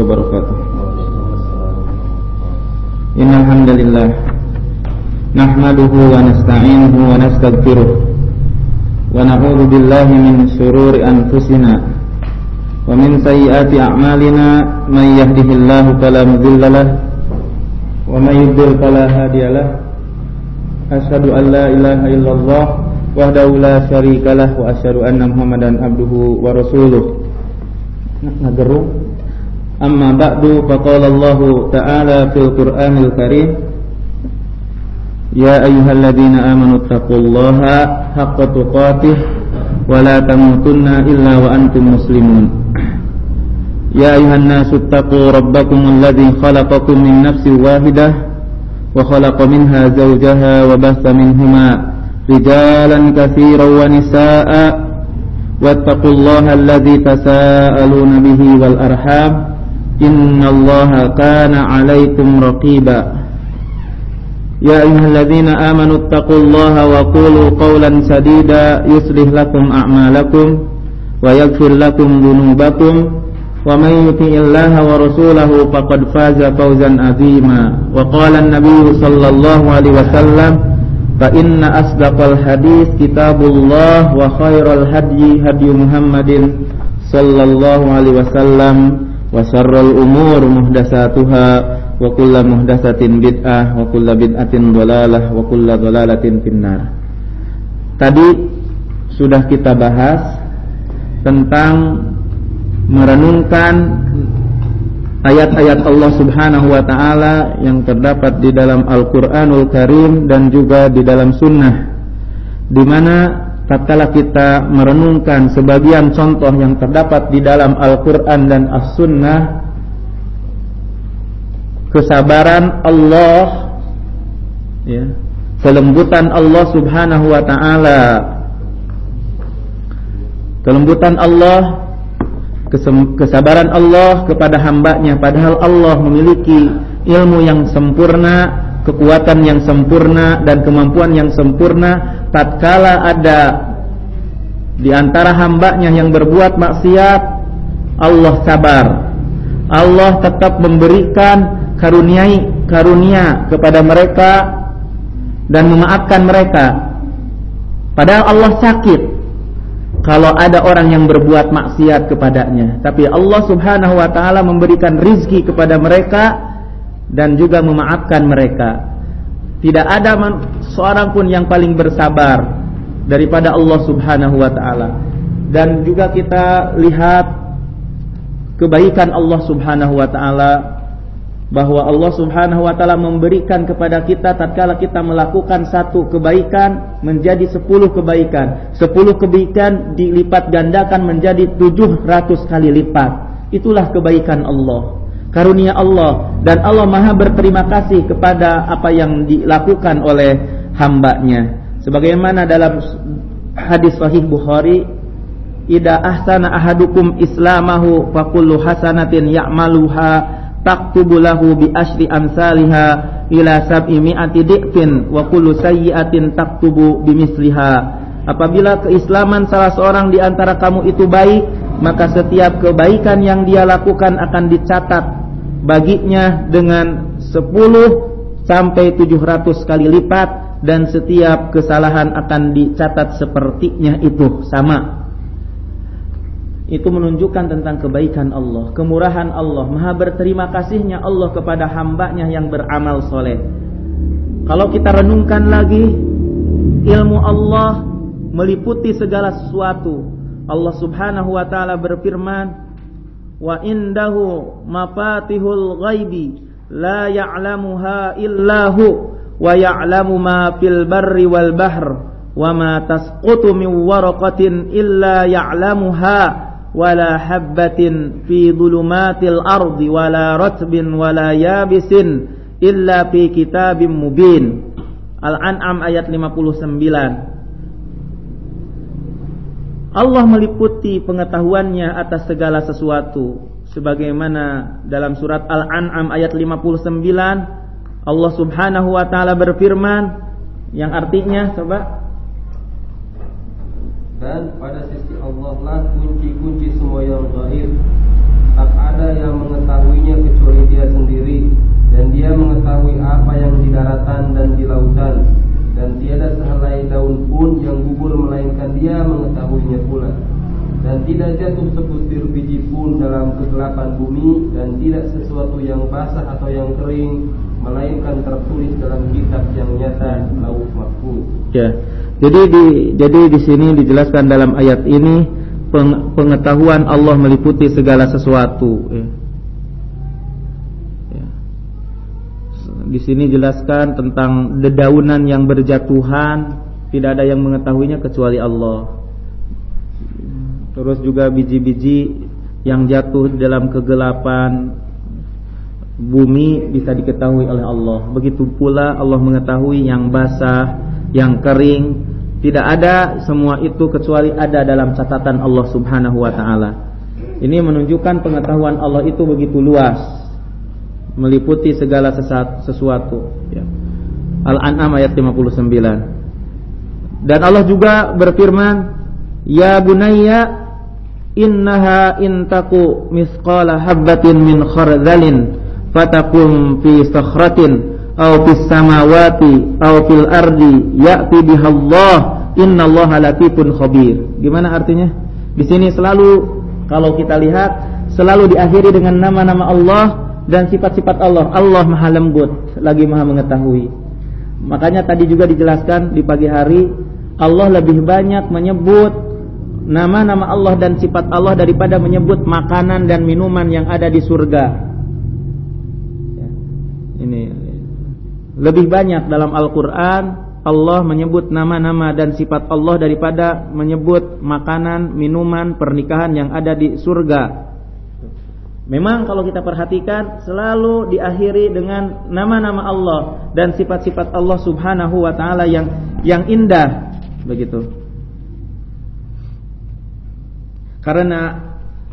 wabarakatuh. Innal hamdalillah nahmaduhu wa nasta'inuhu wa nastaghfiruh wa na'udzu billahi min shururi anfusina wa min sayyiati a'malina may yahdihillahu fala mudilla lahu wa may yudlil fala hadiya lahu. Asyhadu an la ilaha illallah wahdahu la syarikalah wa asyhadu anna Muhammadan abduhu wa rasuluh. Nageru amma ba'du faqala Allah ta'ala fil Qur'anil Karim ya ayyuhalladzina amanu taqullaha haqqa tuqatih wa la tamutunna illa wa antum muslimun. Ya ayyuhan nasu taqu rabbakumul ladzi khalaqakum min nafsin wahidah wa khalaqa minha zawjaha wa bassa minhuma rijalan katsiran wa nisaa'a wattaqullaha alladzi tasaaluna bihi wal arham innallaha kana 'alaikum raqiba. Ya ayyuhalladzina amanu taqullaha wa qulu qawlan sadida yuslih lakum a'malakum wa yaghfir lakum dhunubakum wa may yuti'illaha wa rasulahu faqad faza fawzan 'azima. Wa qala an-nabiy sallallahu alaihi wasallam fa inna asdaqal hadits kitabullah wa khairal hadyi hadyu Muhammadin sallallahu alaihi wasallam wa syarrul umur muhdatsatuha wa kullu muhdatsatin bid'ah wa kullu bid'atin dhalalah wa kullu dhalalatin finnar. Tadi sudah kita bahas tentang merenungkan ayat-ayat Allah Subhanahu wa ta'ala yang terdapat di dalam Al-Qur'anul Karim dan juga di dalam sunnah, di mana tatkala kita merenungkan sebagian contoh yang terdapat di dalam Al-Qur'an dan As-Sunnah, kesabaran Allah, ya, kelembutan Allah Subhanahu wa ta'ala, kelembutan Allah, kesabaran Allah kepada hambanya, padahal Allah memiliki ilmu yang sempurna, kekuatan yang sempurna, dan kemampuan yang sempurna. Tatkala ada di antara hambanya yang berbuat maksiat, Allah sabar, Allah tetap memberikan karunia kepada mereka dan memaafkan mereka. Padahal Allah sakit kalau ada orang yang berbuat maksiat kepadanya, tapi Allah Subhanahu wa ta'ala memberikan rizki kepada mereka dan juga memaafkan mereka. Tidak ada seorang pun yang paling bersabar daripada Allah Subhanahu wa ta'ala. Dan juga kita lihat kebaikan Allah Subhanahu wa ta'ala, bahwa Allah Subhanahu wa ta'ala memberikan kepada kita tatkala kita melakukan satu kebaikan menjadi 10 kebaikan. 10 kebaikan dilipat gandakan menjadi 700 kali lipat. Itulah kebaikan Allah, karunia Allah, dan Allah maha berterima kasih kepada apa yang dilakukan oleh hambanya. Sebagaimana dalam hadis sahih Bukhari, idza ahsana ahadukum islamahu fa kullu hasanatin ya'maluha taktubu lahu bi asyri amsalha ila 700 di'fin wa kullu sayyi'atin taktubu bimisliha. Apabila keislaman salah seorang di antara kamu itu baik, maka setiap kebaikan yang dia lakukan akan dicatat baginya dengan 10 sampai 700 kali lipat, dan setiap kesalahan akan dicatat sepertinya itu sama. Itu menunjukkan tentang kebaikan Allah, kemurahan Allah, maha berterima kasihnya Allah kepada hambanya yang beramal soleh. Kalau kita renungkan lagi, ilmu Allah meliputi segala sesuatu. Allah Subhanahu wa ta'ala berfirman, wa indahu mafatihul ghaibi la ya'lamuha illahu wa ya'lamu ma fil barri wal bahr wa ma tasqutu min waraqatin illa ya'lamuha wala habbatin fi dhulumatil ardi wala ratbin wala yabisin illa fi kitabim mubin. Al-An'am ayat 59. Allah meliputi pengetahuannya atas segala sesuatu, sebagaimana dalam surat Al-An'am ayat 59 Allah Subhanahu wa ta'ala berfirman, yang artinya coba, dan pada sisi Allah lah kunci-kunci semua yang gaib, tak ada yang mengetahuinya jatuh sebutir biji pun dalam kegelapan bumi, dan tidak sesuatu yang basah atau yang kering melainkan tertulis dalam kitab yang nyata, Lauh Mahfuz. Ya. Jadi di sini dijelaskan dalam ayat ini pengetahuan Allah meliputi segala sesuatu. Ya. Di sini jelaskan tentang dedaunan yang berjatuhan, tidak ada yang mengetahuinya kecuali Allah. Terus juga biji-biji yang jatuh dalam kegelapan bumi bisa diketahui oleh Allah. Begitu pula Allah mengetahui yang basah, yang kering. Tidak ada semua itu kecuali ada dalam catatan Allah Subhanahu wa ta'ala. Ini menunjukkan pengetahuan Allah itu begitu luas, meliputi segala sesuatu ya. Al-An'am ayat 59. Dan Allah juga berfirman, ya bunayya innaha intaku misqala habbatin min khardalin fatakum fi sakhratin aw fis samawati aw fil ardi ya'ti bihallah innallaha latifun khabir. Gimana artinya? Di sini selalu kalau kita lihat selalu diakhiri dengan nama-nama Allah dan sifat-sifat Allah. Allah Maha Lembut, lagi Maha Mengetahui. Makanya tadi juga dijelaskan di pagi hari, Allah lebih banyak menyebut nama-nama Allah dan sifat Allah daripada menyebut makanan dan minuman yang ada di surga. Ya. Ini lebih banyak dalam Al-Quran Allah menyebut nama-nama dan sifat Allah daripada menyebut makanan, minuman, pernikahan yang ada di surga. Memang kalau kita perhatikan selalu diakhiri dengan nama-nama Allah dan sifat-sifat Allah Subhanahu wa ta'ala yang indah, begitu. Karena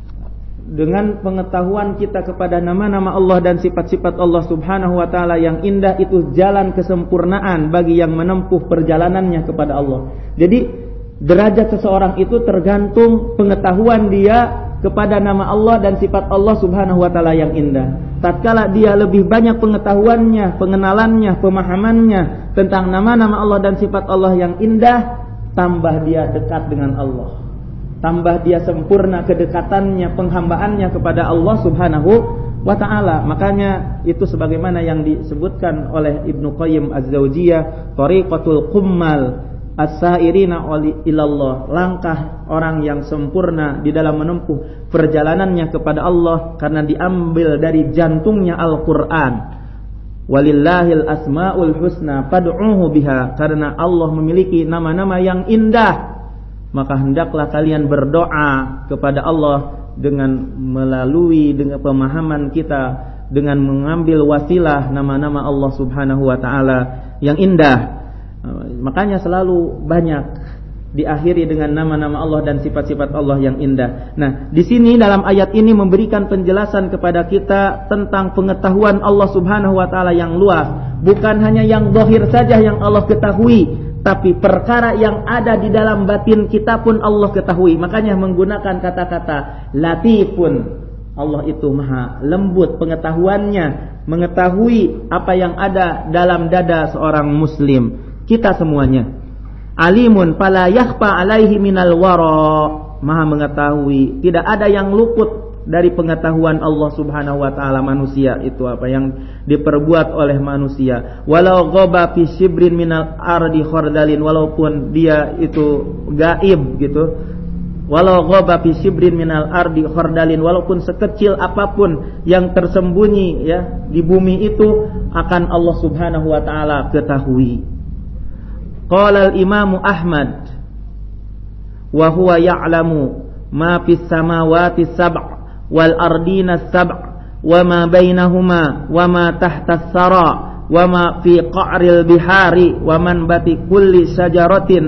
dengan pengetahuan kita kepada nama-nama Allah dan sifat-sifat Allah Subhanahu wa ta'ala yang indah, itu jalan kesempurnaan bagi yang menempuh perjalanannya kepada Allah. Jadi derajat seseorang itu tergantung pengetahuan dia kepada nama Allah dan sifat Allah Subhanahu wa ta'ala yang indah. Tatkala dia lebih banyak pengetahuannya, pengenalannya, pemahamannya tentang nama-nama Allah dan sifat Allah yang indah, tambah dia dekat dengan Allah, tambah dia sempurna kedekatannya, penghambaannya kepada Allah Subhanahu wa ta'ala. Makanya itu sebagaimana yang disebutkan oleh Ibnu Qayyim Az-Zawjiyah, Thariqatul Qummal As-Sairina ilallah, langkah orang yang sempurna di dalam menempuh perjalanannya kepada Allah, karena diambil dari jantungnya Al-Quran. Walillahil asma'ul husna fad'uhu biha, karena Allah memiliki nama-nama yang indah, maka hendaklah kalian berdoa kepada Allah dengan melalui dengan pemahaman kita, dengan mengambil wasilah nama-nama Allah Subhanahu wa ta'ala yang indah. Makanya selalu banyak diakhiri dengan nama-nama Allah dan sifat-sifat Allah yang indah. Nah, di sini dalam ayat ini memberikan penjelasan kepada kita tentang pengetahuan Allah Subhanahu wa ta'ala yang luas. Bukan hanya yang zahir saja yang Allah ketahui, tapi perkara yang ada di dalam batin kita pun Allah ketahui. Makanya menggunakan kata-kata latifun. Allah itu maha lembut pengetahuannya, mengetahui apa yang ada dalam dada seorang muslim, kita semuanya. Alimun fala yakhfa alaihi minal wara, maha mengetahui, tidak ada yang luput dari pengetahuan Allah Subhanahu wa ta'ala manusia itu apa yang diperbuat oleh manusia. Walau ghaba fi shibrin minal ardi khardalin, walaupun dia itu gaib gitu. Walau ghaba fi shibrin minal ardi khardalin, walaupun sekecil apapun yang tersembunyi ya di bumi itu akan Allah Subhanahu wa ta'ala ketahui. Qala al-Imam Ahmad wa huwa ya'lamu ma fis samawati sab' wal ardina sab' wa ma bainahuma wa ma tahta as-sara wa ma fi qa'ril bihari wa manbati kulli syajaratin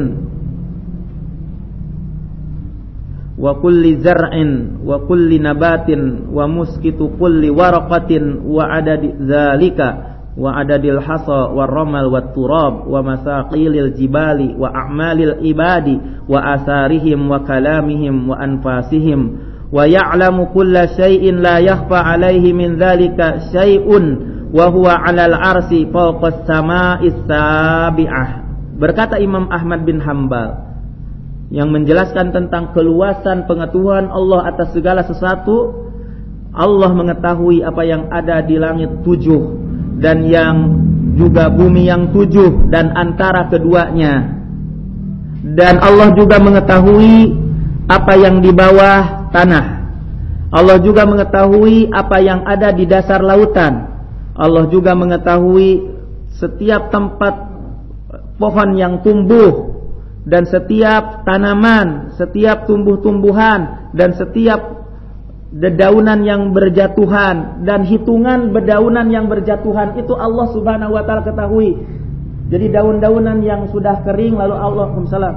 wa kulli zar'in wa kulli nabatin wa muskitu kulli waraqatin wa adadi dzalika wa adadil hasa wa ramal wa turab wa masaqilil jibali wa a'malil ibadi wa asarihim wa kalamihim wa anfasihim wa ya'lamu kulla syai'in la yakhfa alaihi min dzalika syai'un wa huwa 'alal 'arsy fawqa as-sama'is sabi'ah. Berkata Imam Ahmad bin Hanbal, yang menjelaskan tentang keluasan pengetahuan Allah atas segala sesuatu. Allah mengetahui apa yang ada di langit 7 dan yang juga bumi yang 7 dan antara keduanya. Dan Allah juga mengetahui apa yang di bawah tanah. Allah juga mengetahui apa yang ada di dasar lautan. Allah juga mengetahui setiap tempat pohon yang tumbuh dan setiap tanaman, setiap tumbuh-tumbuhan dan setiap dedaunan yang berjatuhan dan hitungan dedaunan yang berjatuhan itu Allah Subhanahu wa taala ketahui. Jadi daun-daunan yang sudah kering lalu Allah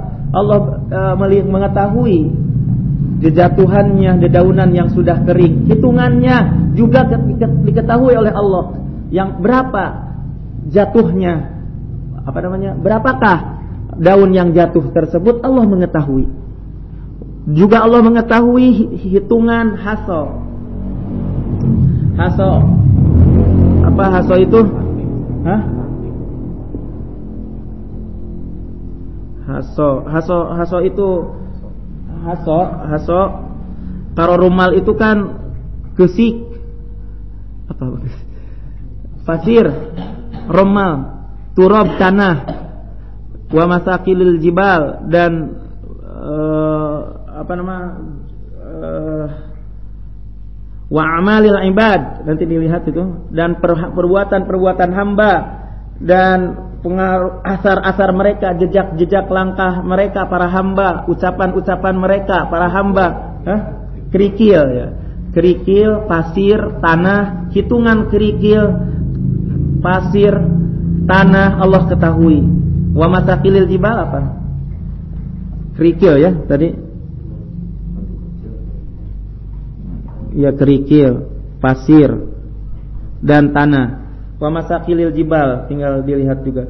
mengetahui jatuhannya dedaunan yang sudah kering. Hitungannya juga diketahui oleh Allah. Yang berapa jatuhnya berapakah daun yang jatuh tersebut Allah mengetahui. Juga Allah mengetahui hitungan haso. Apa haso itu? Haso itu karo rumal itu kan gesik pasir, rumal, turab tanah, wa masakilil jibal dan wa amalil ibad, nanti dilihat itu, dan perbuatan hamba dan pengaruh asar-asar mereka, jejak-jejak langkah mereka para hamba, ucapan-ucapan mereka para hamba, kerikil ya. Kerikil, pasir, tanah, hitungan kerikil, pasir, tanah Allah ketahui. Wa masakilil jibal apa? Kerikil ya tadi. Ya kerikil, pasir dan tanah. Wa masakilil jibal, tinggal dilihat juga.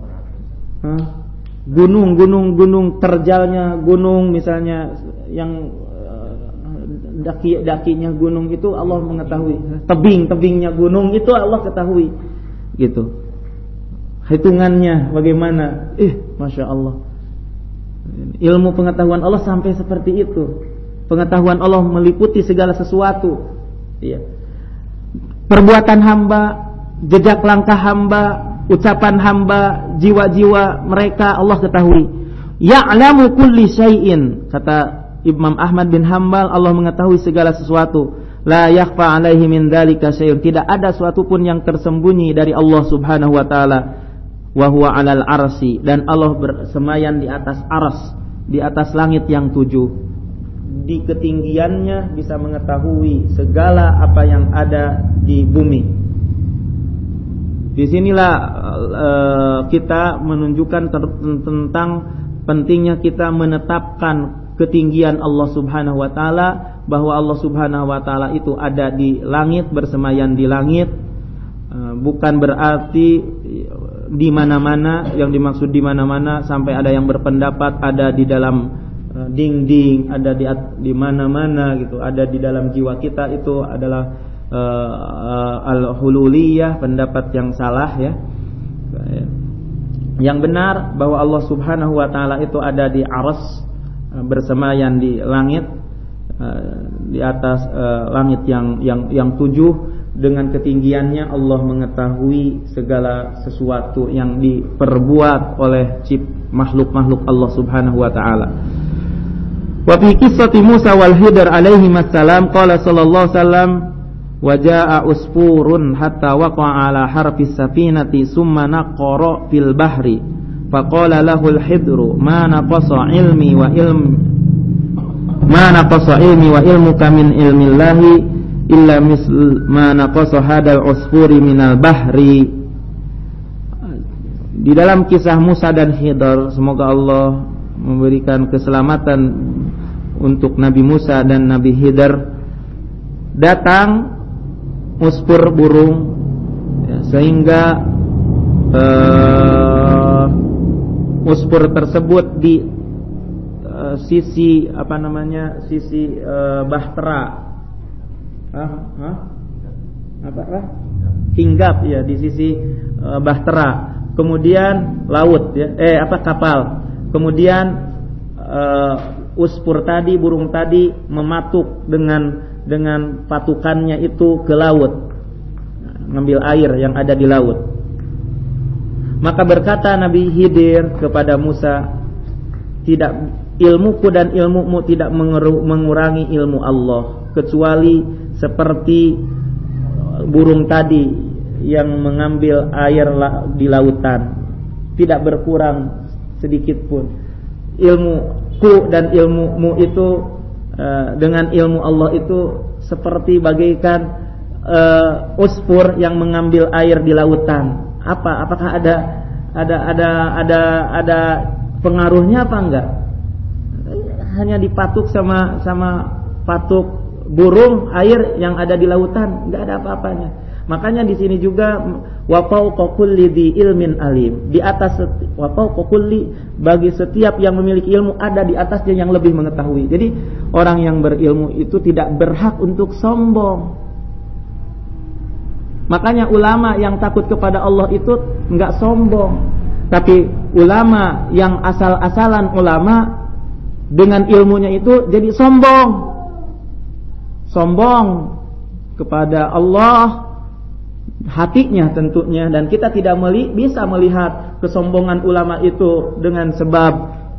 Gunung, terjalnya gunung misalnya yang daki-dakinya gunung itu Allah mengetahui. Tebing-tebingnya gunung itu Allah ketahui. Gitu. Hitungannya bagaimana? Masya Allah. Ilmu pengetahuan Allah sampai seperti itu. Pengetahuan Allah meliputi segala sesuatu. Iya. Perbuatan hamba, jejak langkah hamba, ucapan hamba, jiwa-jiwa mereka Allah ketahui. Ya'lamu kulli syai'in, kata Imam Ahmad bin Hanbal, Allah mengetahui segala sesuatu. La yakhfa 'alaihi min dzalika syai'un, tidak ada suatu pun yang tersembunyi dari Allah Subhanahu wa taala. Wa huwa 'alal arsy, dan Allah bersemayan di atas arsy, di atas langit yang 7. Di ketinggiannya bisa mengetahui segala apa yang ada di bumi. Disinilah kita menunjukkan tentang pentingnya kita menetapkan ketinggian Allah Subhanahu wa taala, bahwa Allah Subhanahu wa taala itu ada di langit, bersemayan di langit. Bukan berarti di mana-mana, yang dimaksud di mana-mana sampai ada yang berpendapat ada di dalam dinding, ada di mana-mana gitu, ada di dalam jiwa kita, itu adalah al-hululiyah, pendapat yang salah ya. Yang benar bahwa Allah Subhanahu wa taala itu ada di arsy, bersemayan di langit, di atas langit yang 7. Dengan ketinggiannya Allah mengetahui segala sesuatu yang diperbuat oleh makhluk-makhluk Allah Subhanahu wa taala. Wa fi qissati Musa wal Hidr alaihi assalam qala sallallahu alaihi wasallam wa jaa usfurun hatta waqa'a ala harfis safinati summa naqara fil bahri faqala lahu al Hidru ma naqasa ilmi wa ilmuka min ilmillahi illa misl ma naqasa hadal usfuri minal bahri. Di dalam kisah Musa dan Hidr, semoga Allah memberikan keselamatan untuk Nabi Musa dan Nabi Hidr, datang usfur burung ya, sehingga usfur tersebut di sisi sisi bahtera, hinggap ya, di sisi bahtera, kemudian laut ya, kapal, kemudian uspur tadi, burung tadi mematuk dengan patukannya itu ke laut, ngambil air yang ada di laut. Maka berkata Nabi Khidir kepada Musa, tidak, ilmuku dan ilmumu tidak mengurangi ilmu Allah, kecuali seperti burung tadi yang mengambil air di lautan, tidak berkurang sedikit pun. Ilmuku dan ilmumu itu dengan ilmu Allah itu seperti bagaikan uspur yang mengambil air di lautan. Apakah ada pengaruhnya apa enggak? Hanya dipatuk sama patuk burung air yang ada di lautan, enggak ada apa-apanya. Makanya di sini juga wa fawqa kulli dzi ilmin alim. Di atas wa fawqa kulli, bagi setiap yang memiliki ilmu ada di atasnya yang lebih mengetahui. Jadi orang yang berilmu itu tidak berhak untuk sombong. Makanya ulama yang takut kepada Allah itu enggak sombong. Tapi ulama yang asal-asalan ulama dengan ilmunya itu jadi sombong. Sombong kepada Allah hatinya tentunya, dan kita tidak bisa melihat kesombongan ulama itu dengan sebab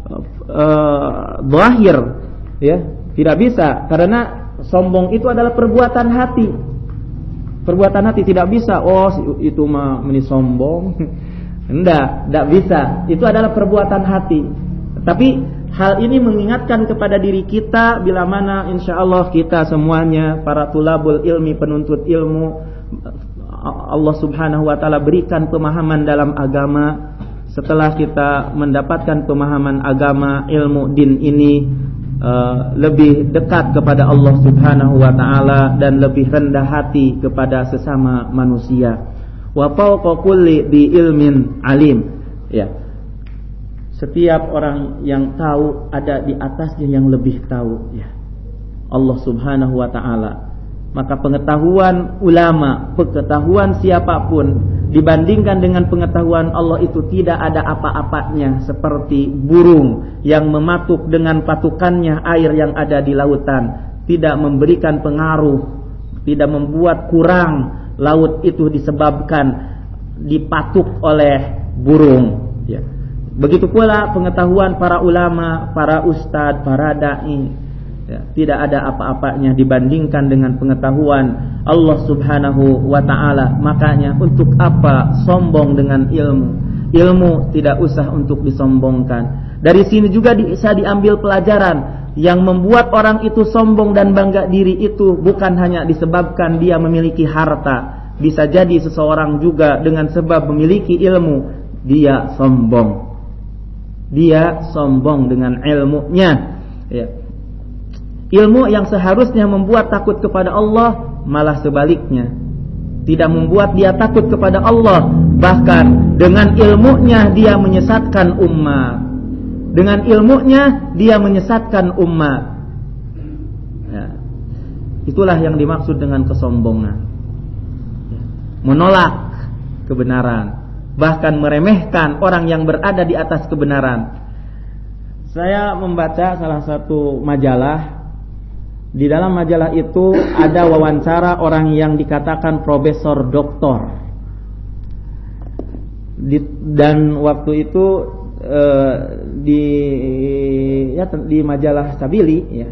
zahir, ya, tidak bisa, karena sombong itu adalah perbuatan hati. Perbuatan hati tidak bisa, oh itu mah ini sombong. Tidak bisa. Itu adalah perbuatan hati. Tapi hal ini mengingatkan kepada diri kita bila mana insyaallah kita semuanya para tulabul ilmi, penuntut ilmu, Allah Subhanahu wa taala berikan pemahaman dalam agama. Setelah kita mendapatkan pemahaman agama, ilmu din ini lebih dekat kepada Allah Subhanahu wa taala dan lebih rendah hati kepada sesama manusia. Wa fawqa kulli bi ilmin alim. Ya. Setiap orang yang tahu ada di atasnya yang lebih tahu, ya. Allah Subhanahu wa taala. Maka pengetahuan ulama, pengetahuan siapapun dibandingkan dengan pengetahuan Allah itu tidak ada apa-apanya, seperti burung yang mematuk dengan patukannya air yang ada di lautan, tidak memberikan pengaruh, tidak membuat kurang laut itu disebabkan dipatuk oleh burung, ya. Begitu pula pengetahuan para ulama, para ustadz, para dai, ya, tidak ada apa-apanya dibandingkan dengan pengetahuan Allah Subhanahu wa ta'ala. Makanya untuk apa sombong dengan ilmu? Ilmu tidak usah untuk disombongkan. Dari sini juga bisa diambil pelajaran. Yang membuat orang itu sombong dan bangga diri itu bukan hanya disebabkan dia memiliki harta. Bisa jadi seseorang juga dengan sebab memiliki ilmu, dia sombong. Dia sombong dengan ilmunya, ya. Ilmu yang seharusnya membuat takut kepada Allah malah sebaliknya, tidak membuat dia takut kepada Allah. Bahkan dengan ilmunya dia menyesatkan umat. Dengan ilmunya dia menyesatkan umat, ya. Itulah yang dimaksud dengan kesombongan, ya. Menolak kebenaran, bahkan meremehkan orang yang berada di atas kebenaran. Saya membaca salah satu majalah. Di dalam majalah itu ada wawancara orang yang dikatakan profesor doktor. Dan waktu itu di majalah Sabili, ya.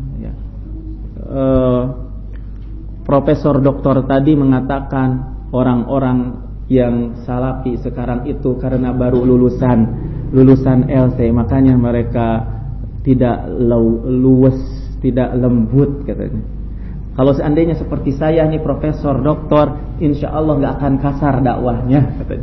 Profesor doktor tadi mengatakan orang-orang yang salafi sekarang itu karena baru lulusan LC, makanya mereka tidak luwes, tidak lembut katanya. Kalau seandainya seperti saya nih profesor doktor, insya Allah nggak akan kasar dakwahnya katanya.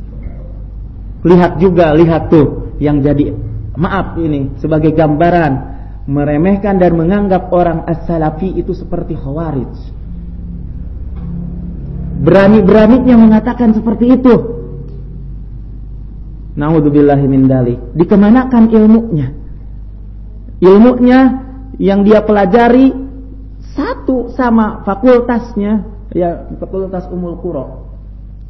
Lihat tuh yang jadi, maaf ini sebagai gambaran, meremehkan dan menganggap orang as-salafi itu seperti khawarij. Berani-beraninya mengatakan seperti itu. Na'udzubillahi min dzalik. Dikemanakan ilmunya? Ilmunya yang dia pelajari satu sama fakultasnya, ya, Fakultas Ummul Qura.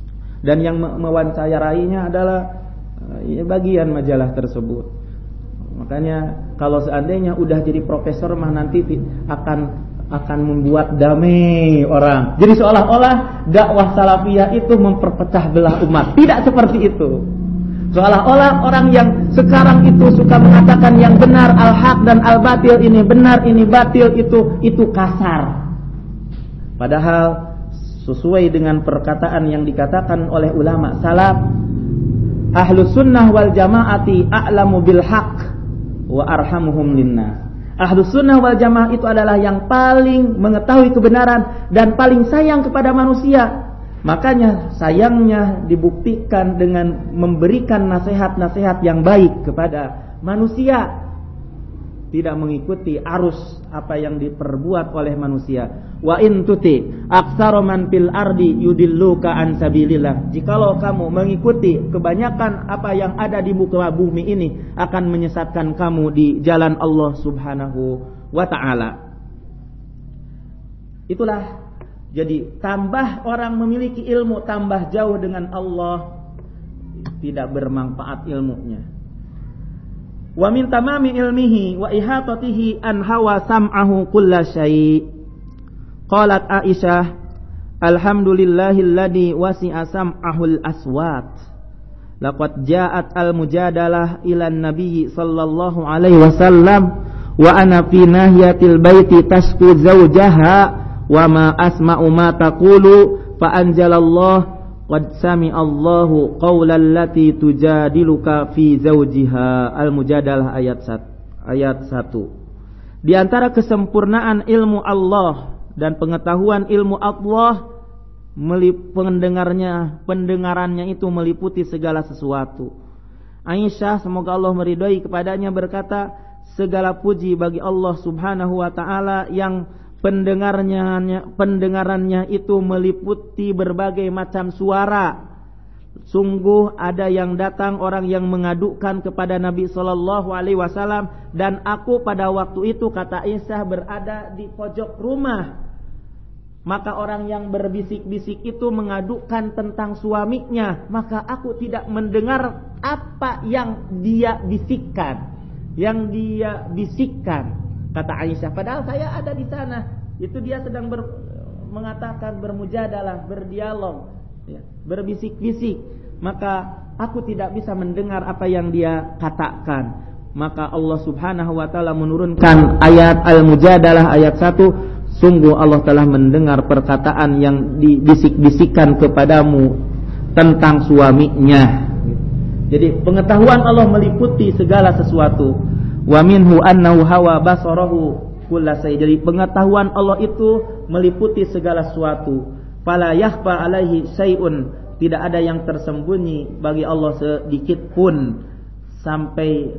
Dan yang mewawancarainya adalah ya, bagian majalah tersebut. Makanya kalau seandainya udah jadi profesor mah nanti akan membuat damai orang. Jadi seolah-olah dakwah salafiyah itu memperpecah belah umat. Tidak seperti itu. Seolah-olah orang yang sekarang itu suka mengatakan yang benar al-haq dan al-batil, ini benar ini batil, itu kasar. Padahal sesuai dengan perkataan yang dikatakan oleh ulama salaf, ahlus sunnah wal jamaati a'lamu bil haq wa arhamuhum linnas. Ahlus sunnah wal jamaah itu adalah yang paling mengetahui kebenaran dan paling sayang kepada manusia. Makanya sayangnya dibuktikan dengan memberikan nasihat-nasihat yang baik kepada manusia. Tidak mengikuti arus apa yang diperbuat oleh manusia. Wa in tuti aktsara man fil ardi yudilluka an sabilillah. Jikalau kamu mengikuti kebanyakan apa yang ada di muka bumi ini akan menyesatkan kamu di jalan Allah Subhanahu wa taala. Itulah, jadi tambah orang memiliki ilmu, tambah jauh dengan Allah, tidak bermanfaat ilmunya. Wa min tamami ilmihi wa ihatatihi an hawa sam'ahu kulla syai'. Qalat Aisyah, alhamdulillahilladzi wasi'a sam'ahul aswat. Laqad ja'at al-mujadalah ila an-nabiy sallallahu alaihi wasallam wa ana fi nahiyatil baiti tashku zawjaha wa ma asma'u ma taqulu fa anzalallahu qad sami'allahu qaulal lati tujadiluka fi zawjiha. Al-Mujadalah ayat 1. Di antara kesempurnaan ilmu Allah dan pengetahuan ilmu Allah, pendengarannya itu meliputi segala sesuatu. Aisyah, semoga Allah meridai kepadanya, berkata, segala puji bagi Allah Subhanahu wa taala yang pendengarannya itu meliputi berbagai macam suara. Sungguh ada yang datang orang yang mengadukan kepada Nabi sallallahu alaihi wasallam, dan aku pada waktu itu, kata Aisyah, berada di pojok rumah. Maka orang yang berbisik-bisik itu mengadukan tentang suaminya, maka aku tidak mendengar apa yang dia bisikkan. Kata Aisyah, padahal saya ada di sana. Itu dia sedang mengatakan, bermujadalah, berdialog, ya, berbisik-bisik. Maka aku tidak bisa mendengar apa yang dia katakan. Maka Allah Subhanahu wa taala menurunkan ayat Al-Mujadalah ayat 1. Sungguh Allah telah mendengar perkataan yang dibisik-bisikan kepadamu tentang suaminya. Jadi pengetahuan Allah meliputi segala sesuatu. Wa minhu annahu hawa basarahu kullasai. Jadi pengetahuan Allah itu meliputi segala sesuatu. Fala yakhfa alaihi syai'un. Tidak ada yang tersembunyi bagi Allah sedikit pun. Sampai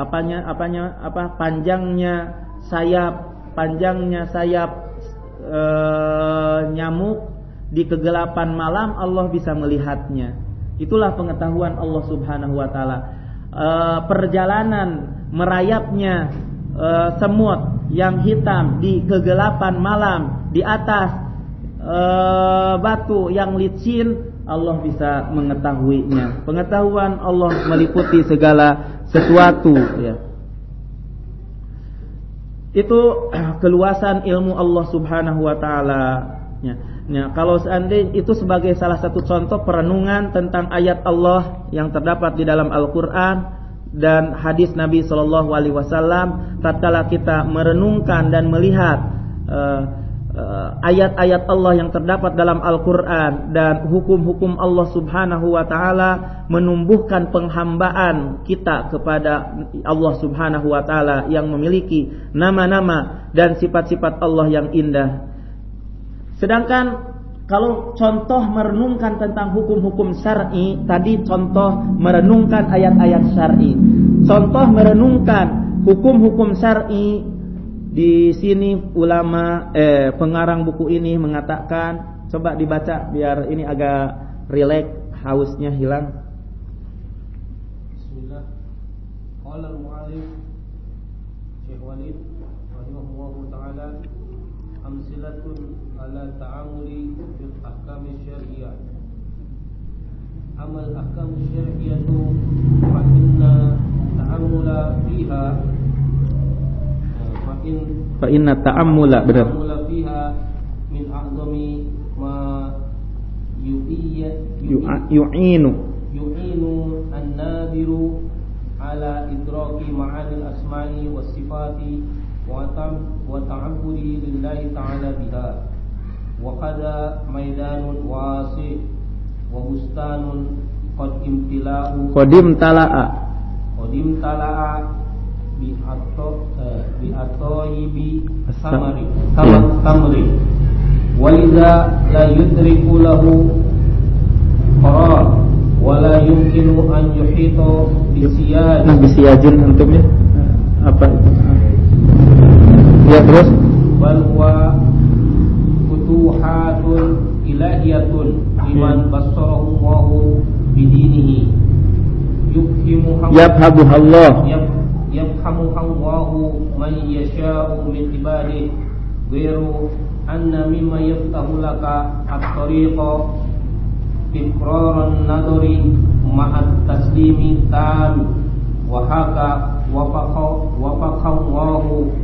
panjangnya sayap nyamuk di kegelapan malam Allah bisa melihatnya. Itulah pengetahuan Allah Subhanahu wa taala. Perjalanan merayapnya semut yang hitam di kegelapan malam di atas batu yang licin, Allah bisa mengetahuinya. Pengetahuan Allah meliputi segala sesuatu, ya. Itu keluasan ilmu Allah Subhanahu wa taala, ya. Nah, kalau seandainya itu sebagai salah satu contoh perenungan tentang ayat Allah yang terdapat di dalam Al-Qur'an dan hadis Nabi sallallahu alaihi wasallam, tatkala kita merenungkan dan melihat ayat-ayat Allah yang terdapat dalam Al-Qur'an dan hukum-hukum Allah Subhanahu wa taala, menumbuhkan penghambaan kita kepada Allah Subhanahu wa taala yang memiliki nama-nama dan sifat-sifat Allah yang indah. Sedangkan kalau contoh merenungkan tentang hukum-hukum syar'i, tadi contoh merenungkan ayat-ayat syar'i. Contoh merenungkan hukum-hukum syar'i, di sini ulama pengarang buku ini mengatakan, coba dibaca biar ini agak rileks, hausnya hilang. Bismillah. Qala al-mu'allif Syekh Walid rahimahullahu ta'ala, amsilatun ala ta'amuli bil ahkam syar'iyyah. amal ahkam syar'iyyatu fa inna ta'ammula fiha fa inna ta'ammula benar fiha min a'zami ma yu'inu an-nadiru ala idraki ma'anil asma'i was sifati wa ta'abbudi lillahi ta'ala biha wa qada maidanun wasi' wa bustanun qadim tala'a bi atoyibi samri walidha la yudriku lahu qarar wala yumkinu an yuhita bisiyaj. Nah, bisiyajin antumnya apa itu? Ya terus bal huwa futuhatun ilahiyatun liman bassarahu Allahu bidinihi yafhamu Allahu man yasha'u min ibadihi ghairu anna mimma yaftahu laka at-tariqa iqraran nadri ma'at taslimi tam wa haka waffaqakallahu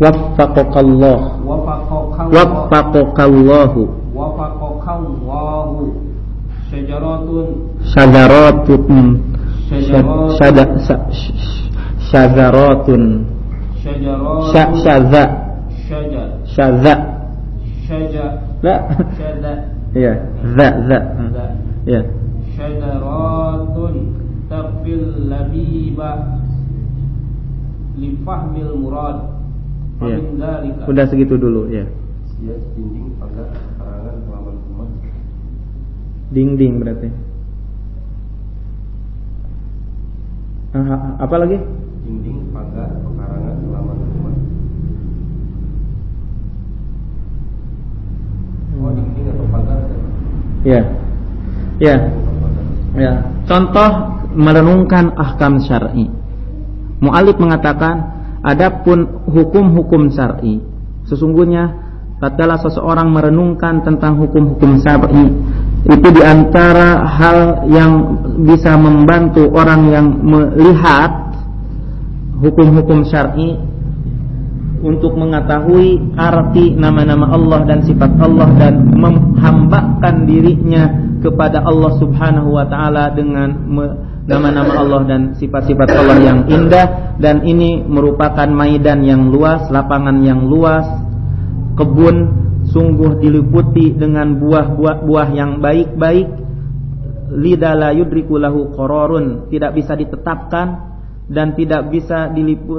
syajaratun tafil labiba li fahmil murad. Udah segitu dulu ya. Dinding pagar karangan halaman rumah. Dinding berarti. Apa lagi? Dinding pagar pekarangan halaman rumah. Oh, dinding atau pagar? Ya. Ya. Ya. Contoh merenungkan ahkam syar'i. Mu'allif mengatakan, adapun hukum-hukum syar'i, sesungguhnya tatkala seseorang merenungkan tentang hukum-hukum syar'i, itu diantara hal yang bisa membantu orang yang melihat hukum-hukum syar'i untuk mengetahui arti nama-nama Allah dan sifat Allah dan menghambakan dirinya kepada Allah Subhanahu wa taala dengan nama-nama Allah dan sifat-sifat Allah yang indah. Dan ini merupakan maidan yang luas, lapangan yang luas, kebun sungguh diliputi dengan buah-buah yang baik-baik. Lidala yudriku lahu qararun, tidak bisa ditetapkan dan tidak bisa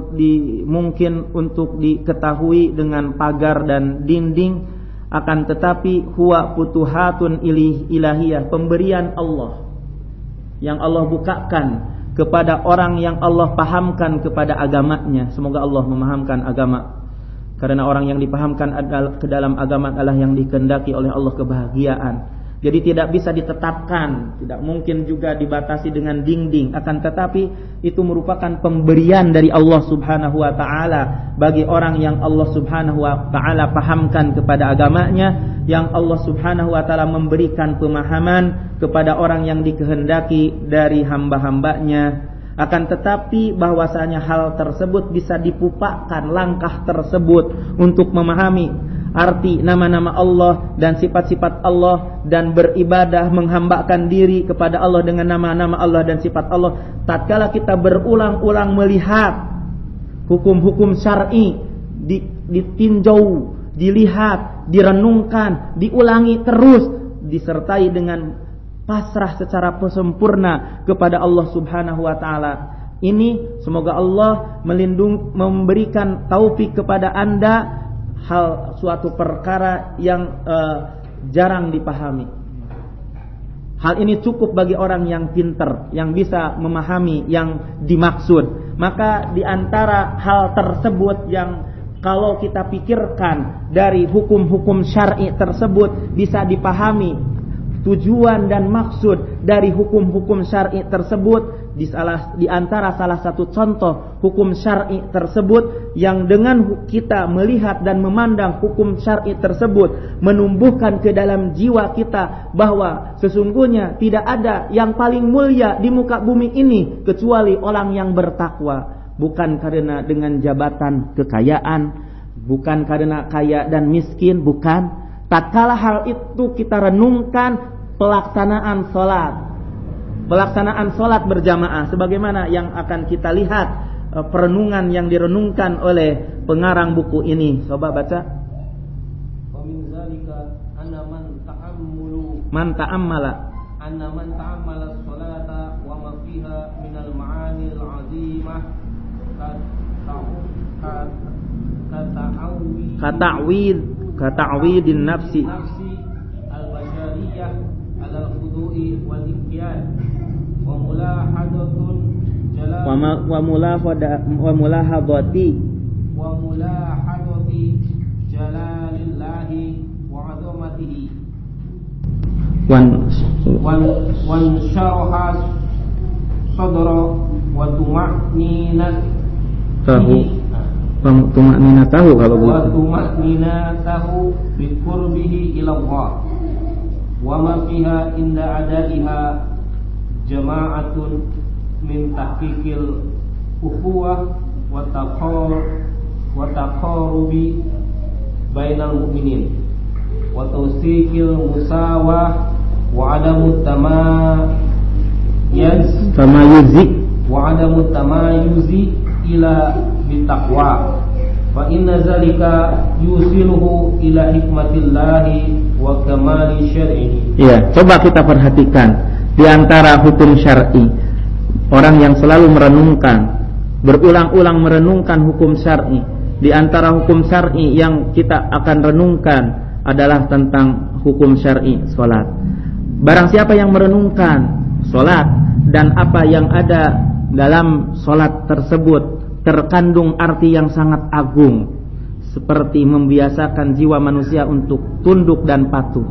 mungkin untuk diketahui dengan pagar dan dinding. Akan tetapi huwa futuhatun ilahiyah, pemberian Allah yang Allah bukakan kepada orang yang Allah pahamkan kepada agamanya. Semoga Allah memahamkan agama, karena orang yang dipahamkan ke dalam agama adalah yang dikehendaki oleh Allah kebahagiaan. Jadi tidak bisa ditetapkan, tidak mungkin juga dibatasi dengan dinding. Akan tetapi itu merupakan pemberian dari Allah Subhanahu wa taala bagi orang yang Allah Subhanahu wa taala pahamkan kepada agamanya, yang Allah Subhanahu wa taala memberikan pemahaman kepada orang yang dikehendaki dari hamba-hambanya. Akan tetapi bahwasanya hal tersebut bisa dipupakkan, langkah tersebut untuk memahami arti nama-nama Allah dan sifat-sifat Allah dan beribadah menhambakan diri kepada Allah dengan nama-nama Allah dan sifat Allah. Tatkala kita berulang-ulang melihat hukum-hukum syar'i ditinjau, dilihat, direnungkan, diulangi terus, disertai dengan pasrah secara sempurna kepada Allah Subhanahu wa taala. Ini semoga Allah memberikan taufik kepada Anda hal suatu perkara yang jarang dipahami. Hal ini cukup bagi orang yang pintar, yang bisa memahami yang dimaksud. Maka di antara hal tersebut yang kalau kita pikirkan dari hukum-hukum syar'i tersebut bisa dipahami tujuan dan maksud dari hukum-hukum syar'i tersebut, di antara salah satu contoh hukum syar'i tersebut, yang dengan kita melihat dan memandang hukum syar'i tersebut menumbuhkan ke dalam jiwa kita bahwa sesungguhnya tidak ada yang paling mulia di muka bumi ini kecuali orang yang bertakwa. Bukan karena dengan jabatan kekayaan, bukan karena kaya dan miskin, bukan. Tatkala hal itu kita renungkan pelaksanaan solat berjamaah, sebagaimana yang akan kita lihat perenungan yang direnungkan oleh pengarang buku ini. Coba baca. Wa min zalika anna man ta'ammala as-salata wa ma fiha min al-ma'ani al-'azimah kata'widin nafsi al-bashariyah al-khudu'i wal inqiyad wa mulahadatun jalal wa mulahadati jalalillahi wa 'azamatihi wan syaraha sadra wa tumakninatahu kalau wa tumakninatahu bi qurbihi ila Allah wa ma fiha inda adaiha jama'atun min tahqiqil ukhuwah wa taqarubi bainal mu'minin wa tawsiqil musawah wa adamu tamayuzi ila bitaqwa fa inna zalika yusiluhu ila hikmatillahi wa kamali syar'ihi. Ya, coba kita perhatikan di antara hukum syar'i, orang yang selalu merenungkan, berulang-ulang merenungkan hukum syar'i. Di antara hukum syar'i yang kita akan renungkan adalah tentang hukum syar'i salat. Barang siapa yang merenungkan salat dan apa yang ada dalam salat tersebut terkandung arti yang sangat agung, seperti membiasakan jiwa manusia untuk tunduk dan patuh.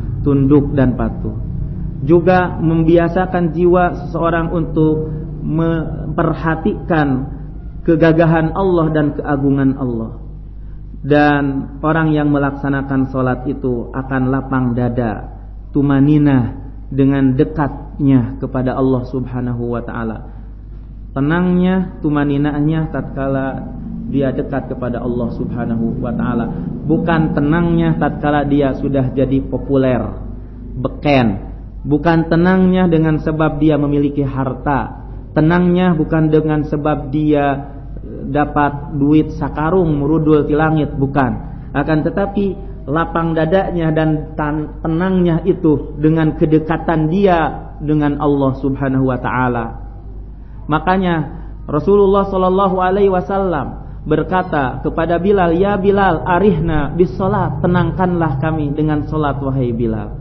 Juga membiasakan jiwa seseorang untuk memperhatikan kegagahan Allah dan keagungan Allah. Dan orang yang melaksanakan salat itu akan lapang dada, tumaninah, dengan dekatnya kepada Allah Subhanahu wa taala. Tenangnya, tumaninahnya tatkala dia dekat kepada Allah Subhanahu wa taala. Bukan tenangnya tatkala dia sudah jadi populer, beken. Bukan tenangnya dengan sebab dia memiliki harta. Tenangnya bukan dengan sebab dia dapat duit sakarung merudul di langit, bukan. Akan tetapi lapang dadanya dan tenangnya itu dengan kedekatan dia dengan Allah Subhanahu wa taala. Makanya Rasulullah sallallahu alaihi wasallam berkata kepada Bilal, "Ya Bilal, arihna bis salat, tenangkanlah kami dengan salat wahai Bilal."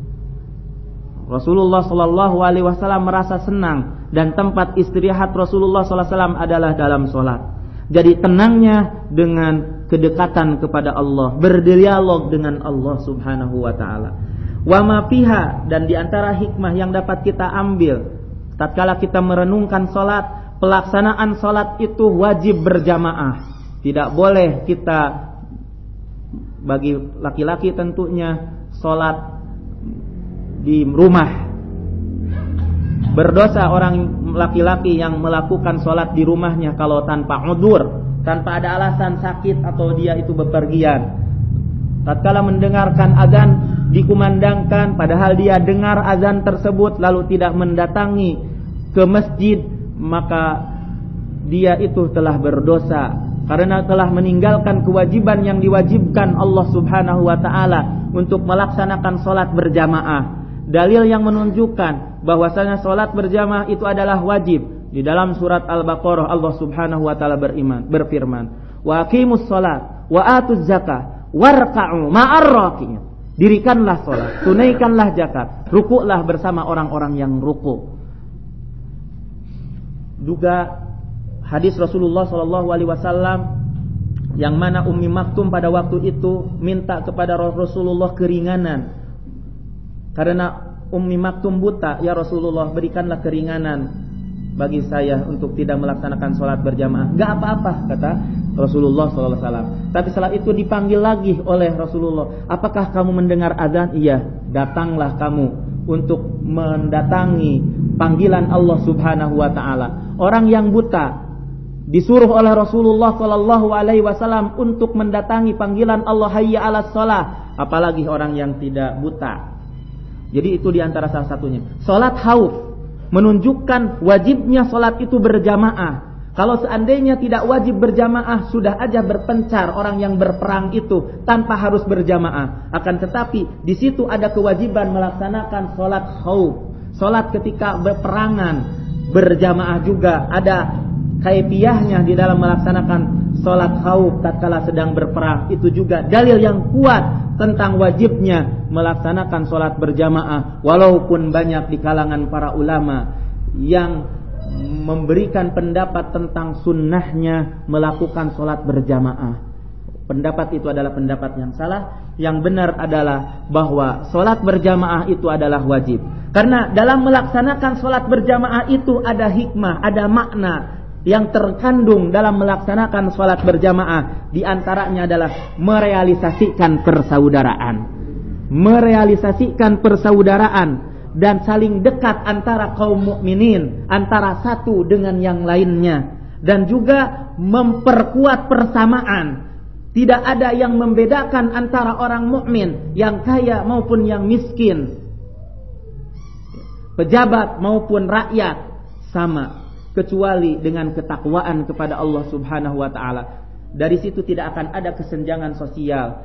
Rasulullah sallallahu alaihi wasallam merasa senang dan tempat istirahat Rasulullah sallallahu alaihi wasallam adalah dalam salat. Jadi tenangnya dengan kedekatan kepada Allah, berdialog dengan Allah Subhanahu wa taala. Wa ma fiha, dan di antara hikmah yang dapat kita ambil tatkala kita merenungkan salat, pelaksanaan salat itu wajib berjamaah. Tidak boleh kita, bagi laki-laki tentunya, salat di rumah. Berdosa orang laki-laki yang melakukan salat di rumahnya kalau tanpa udzur, tanpa ada alasan sakit atau dia itu bepergian. Tatkala mendengarkan azan dikumandangkan, padahal dia dengar azan tersebut lalu tidak mendatangi ke masjid, maka dia itu telah berdosa karena telah meninggalkan kewajiban yang diwajibkan Allah Subhanahu wa taala untuk melaksanakan salat berjamaah. Dalil yang menunjukkan bahwasanya salat berjamaah itu adalah wajib, di dalam surat Al-Baqarah Allah Subhanahu wa taala berfirman, "Wa aqimus salat wa atuz zakah warka'u ma'ar raki'in." Dirikanlah salat, tunaikanlah zakat, rukuklah bersama orang-orang yang rukuk. Juga hadis Rasulullah sallallahu alaihi wasallam yang mana Ummi Maktum pada waktu itu minta kepada Rasulullah keringanan. Karena Ummi Maktum buta, "Ya Rasulullah, berikanlah keringanan bagi saya untuk tidak melaksanakan sholat berjamaah. Gak apa-apa, kata Rasulullah SAW. Tapi setelah itu dipanggil lagi oleh Rasulullah. Apakah kamu mendengar azan? Iya. Datanglah kamu untuk mendatangi panggilan Allah Subhanahu wa Ta'ala. Orang yang buta disuruh oleh Rasulullah SAW untuk mendatangi panggilan Allah, hayya 'alas shalah. Apalagi orang yang tidak buta. Jadi itu diantara salah satunya. Sholat khauf menunjukkan wajibnya sholat itu berjamaah. Kalau seandainya tidak wajib berjamaah, sudah aja berpencar orang yang berperang itu tanpa harus berjamaah. Akan tetapi di situ ada kewajiban melaksanakan sholat khauf. Sholat ketika berperangan berjamaah juga ada kaifiyahnya di dalam melaksanakan sholat khauf tatkala sedang berperang. Itu juga dalil yang kuat tentang wajibnya melaksanakan sholat berjamaah. Walaupun banyak di kalangan para ulama yang memberikan pendapat tentang sunnahnya melakukan sholat berjamaah. Pendapat itu adalah pendapat yang salah. Yang benar adalah bahwa sholat berjamaah itu adalah wajib. Karena dalam melaksanakan sholat berjamaah itu ada hikmah, ada makna yang terkandung dalam melaksanakan sholat berjamaah. Di antaranya adalah merealisasikan persaudaraan dan saling dekat antara kaum mukminin, antara satu dengan yang lainnya, dan juga memperkuat persamaan. Tidak ada yang membedakan antara orang mukmin yang kaya maupun yang miskin, pejabat maupun rakyat, sama, kecuali dengan ketakwaan kepada Allah Subhanahu wa Ta'ala. Dari situ tidak akan ada kesenjangan sosial.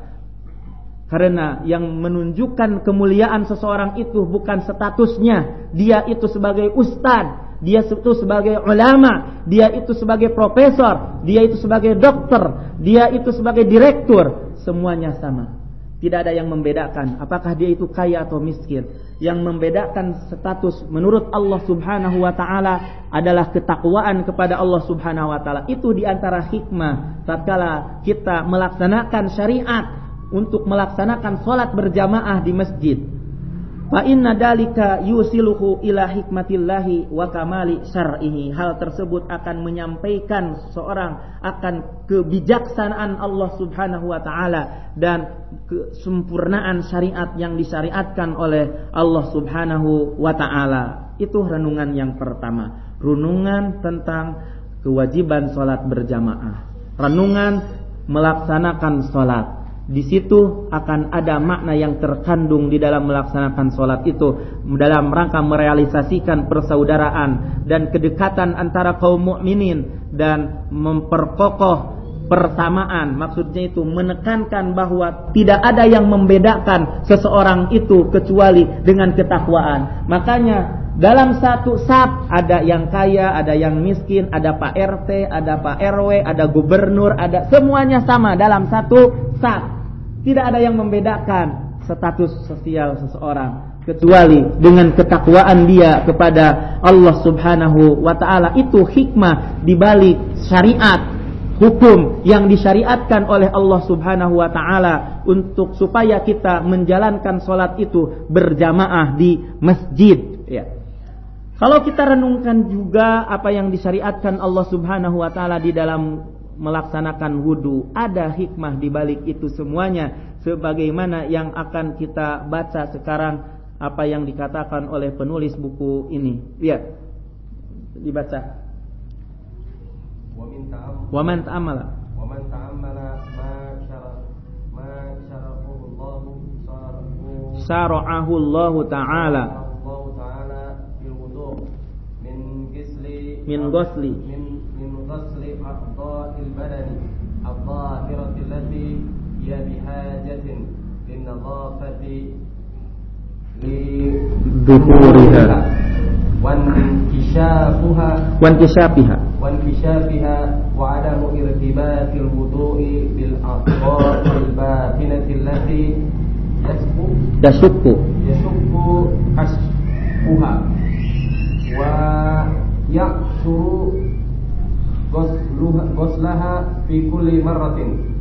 Karena yang menunjukkan kemuliaan seseorang itu bukan statusnya. Dia itu sebagai ustadz, dia itu sebagai ulama, dia itu sebagai profesor, dia itu sebagai dokter, dia itu sebagai direktur. Semuanya sama. Tidak ada yang membedakan apakah dia itu kaya atau miskin. Yang membedakan status menurut Allah Subhanahu wa Ta'ala adalah ketakwaan kepada Allah Subhanahu wa Ta'ala. Itu diantara hikmah tatkala kita melaksanakan syariat untuk melaksanakan sholat berjamaah di masjid. Fa inna dalika yusiluhu ila hikmatillahi wa kamali syar'ihi. Hal tersebut akan menyampaikan seseorang akan kebijaksanaan Allah Subhanahu wa Ta'ala dan kesempurnaan syariat yang disyariatkan oleh Allah Subhanahu wa Ta'ala. Itu renungan yang pertama. Renungan tentang kewajiban sholat berjamaah. Renungan melaksanakan sholat. Di situ akan ada makna yang terkandung di dalam melaksanakan sholat itu, dalam rangka merealisasikan persaudaraan dan kedekatan antara kaum mukminin dan memperkokoh persamaan. Maksudnya itu menekankan bahwa tidak ada yang membedakan seseorang itu kecuali dengan ketakwaan. Makanya dalam satu saf ada yang kaya, ada yang miskin, ada Pak RT, ada Pak RW, ada gubernur, ada semuanya sama dalam satu saf. Tidak ada yang membedakan status sosial seseorang kecuali dengan ketakwaan dia kepada Allah Subhanahu wa Ta'ala. Itu hikmah di balik syariat, hukum yang disyariatkan oleh Allah Subhanahu wa Ta'ala untuk supaya kita menjalankan sholat itu berjamaah di masjid, ya. Kalau kita renungkan juga apa yang disyariatkan Allah Subhanahu wa Ta'ala di dalam melaksanakan wudu, ada hikmah di balik itu semuanya, sebagaimana yang akan kita baca sekarang apa yang dikatakan oleh penulis buku ini. Ya, dibaca. Wa man ta'ammala ma syara'ahu Allah ta'ala min ghusli أعضاء البدن الظاهرة التي هي بحاجة للنظافة لظهورها وانكشافها وعدم ارتباط الوضوء بالأعضاء الباطنة التي يشك كشفها ويأثر غسلها في كل مرة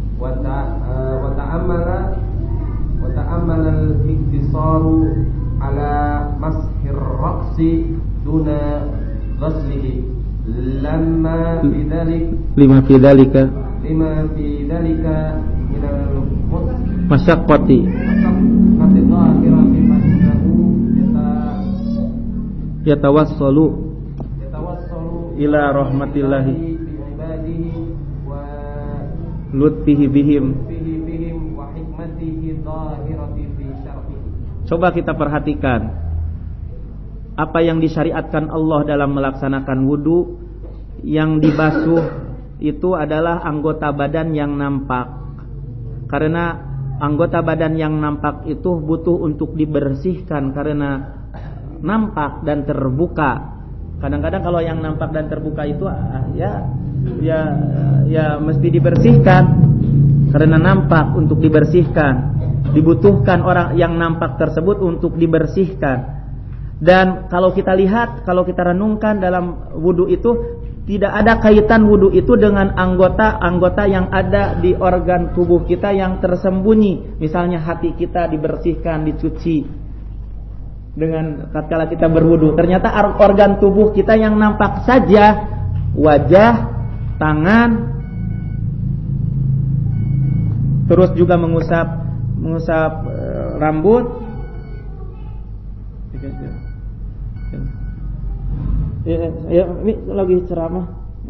وتأمل الاقتصار على مسح الرأس دون ghaslihi lima fi dzalika minal masyaqqati yatawassalu ila rahmatillahi wa lutfihi bihim wa hikmatihi dhahirati fi syar'ihi. Coba kita perhatikan apa yang disyariatkan Allah dalam melaksanakan wudu. Yang dibasuh itu adalah anggota badan yang nampak, karena anggota badan yang nampak itu butuh untuk dibersihkan karena nampak dan terbuka. Kadang-kadang kalau yang nampak dan terbuka itu ya mesti dibersihkan karena nampak untuk dibersihkan. Dibutuhkan orang yang nampak tersebut untuk dibersihkan. Dan kalau kita lihat, kalau kita renungkan dalam wudu itu, tidak ada kaitan wudu itu dengan anggota-anggota yang ada di organ tubuh kita yang tersembunyi. Misalnya hati kita dibersihkan, dicuci dengan tatkala kita berwudu. Ternyata organ tubuh kita yang nampak saja, wajah, tangan, terus juga mengusap rambut. Ya, ini lagi ceramah.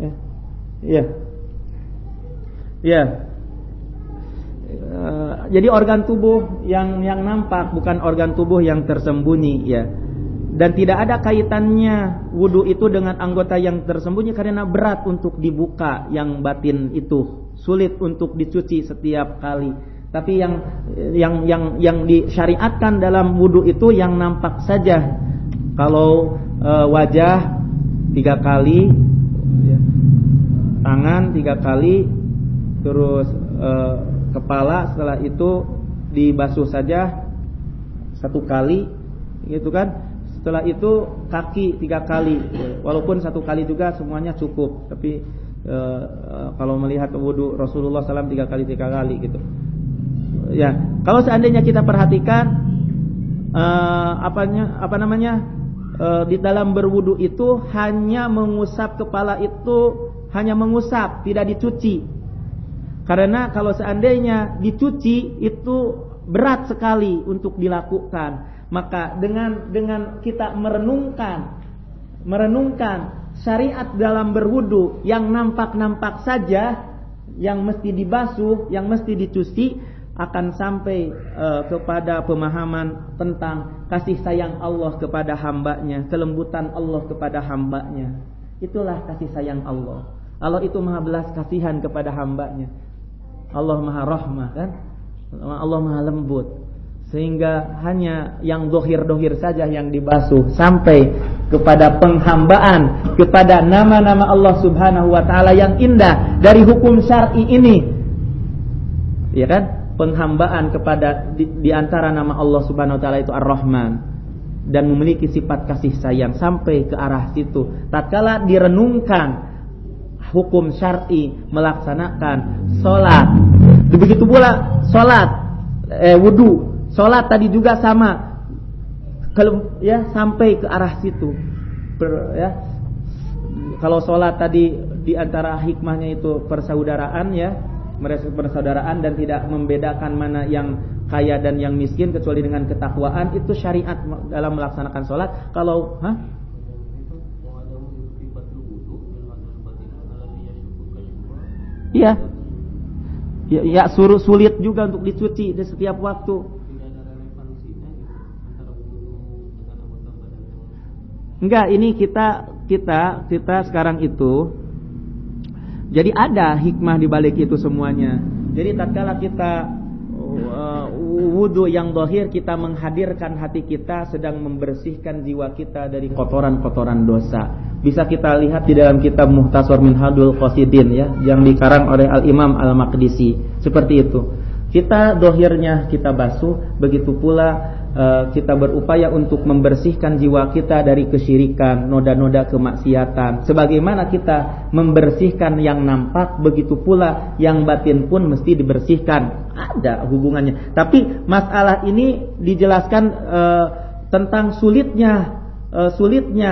Jadi organ tubuh yang nampak, bukan organ tubuh yang tersembunyi, ya. Dan tidak ada kaitannya wudu itu dengan anggota yang tersembunyi karena berat untuk dibuka yang batin itu, sulit untuk dicuci setiap kali. Tapi yang disyariatkan dalam wudu itu yang nampak saja. Kalau wajah 3 kali, tangan 3 kali, terus kepala setelah itu dibasuh saja 1 kali, gitu kan? Setelah itu kaki 3 kali, walaupun 1 kali juga semuanya cukup. Tapi kalau melihat wudu Rasulullah SAW 3 kali gitu. Ya, kalau seandainya kita perhatikan di dalam berwudu itu hanya mengusap kepala itu, hanya mengusap, tidak dicuci. Karena kalau seandainya dicuci itu berat sekali untuk dilakukan. Maka dengan kita merenungkan syariat dalam berwudu yang nampak-nampak saja, yang mesti dibasuh, yang mesti dicuci, akan sampai kepada pemahaman tentang kasih sayang Allah kepada hambanya, kelembutan Allah kepada hambanya. Itulah kasih sayang Allah. Allah itu maha belas kasihan kepada hambanya. Allah maha rahmah, kan? Allah maha lembut. Sehingga hanya yang dohir-dohir saja yang dibasuh, sampai kepada penghambaan kepada nama-nama Allah Subhanahu wa ta'ala yang indah dari hukum syar'i ini, ya kan? Penghambaan kepada di antara nama Allah Subhanahu wa ta'ala itu Ar-Rahman, dan memiliki sifat kasih sayang sampai ke arah situ. Tatkala direnungkan hukum syar'i melaksanakan salat, begitu pula salat wudu. Salat tadi juga sama, sampai ke arah situ. Kalau salat tadi di antara hikmahnya itu persaudaraan, ya, persaudaraan dan tidak membedakan mana yang kaya dan yang miskin kecuali dengan ketakwaan, itu syariat dalam melaksanakan salat. Kalau ya sulit juga untuk dicuci di setiap waktu. Enggak, ini kita sekarang itu, jadi ada hikmah di balik itu semuanya. Jadi tatkala kita wudu yang zahir, kita menghadirkan hati kita sedang membersihkan jiwa kita dari kotoran-kotoran dosa. Bisa kita lihat di dalam kitab Mukhtasar Minhajul Qasidin, ya, yang dikarang oleh Al-Imam Al-Maqdisi. Seperti itu. Kita zahirnya kita basuh, begitu pula kita berupaya untuk membersihkan jiwa kita dari kesyirikan, noda-noda kemaksiatan. Sebagaimana kita membersihkan yang nampak, begitu pula yang batin pun mesti dibersihkan. Ada hubungannya. Tapi masalah ini dijelaskan tentang sulitnya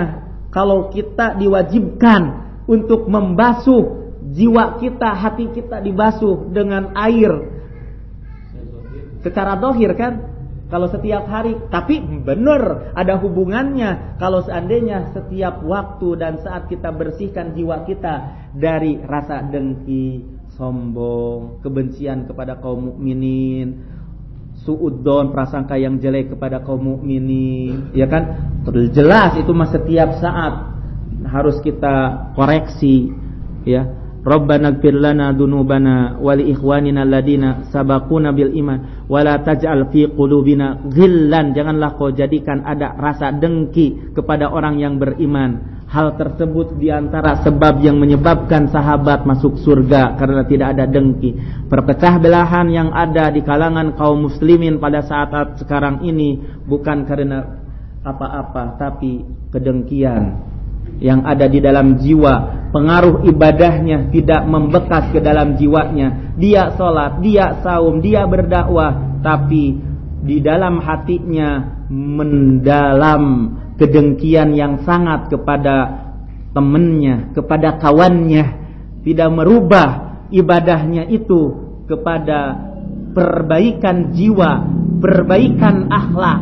kalau kita diwajibkan untuk membasuh jiwa kita, hati kita dibasuh dengan air secara dohir kan? Kalau setiap hari, tapi benar ada hubungannya kalau seandainya setiap waktu dan saat kita bersihkan jiwa kita dari rasa dengki, sombong, kebencian kepada kaum mukminin, suudzon, prasangka yang jelek kepada kaum mukminin, ya kan? Jelas itu mah setiap saat harus kita koreksi, ya. Rabbana ighfir lana dzunubana wa li ikhwanina alladziina sabaquna bil iman wa la taj'al fi qulubina ghillan, janganlah kau jadikan ada rasa dengki kepada orang yang beriman. Hal tersebut diantara sebab yang menyebabkan sahabat masuk surga karena tidak ada dengki. Perpecah belahan yang ada di kalangan kaum muslimin pada saat sekarang ini bukan karena apa-apa, tapi kedengkian yang ada di dalam jiwa. Pengaruh ibadahnya tidak membekas ke dalam jiwanya. Dia sholat, dia saum, dia berdakwah, tapi di dalam hatinya mendalam kedengkian yang sangat kepada temannya, kepada kawannya. Tidak merubah ibadahnya itu kepada perbaikan jiwa, perbaikan akhlak.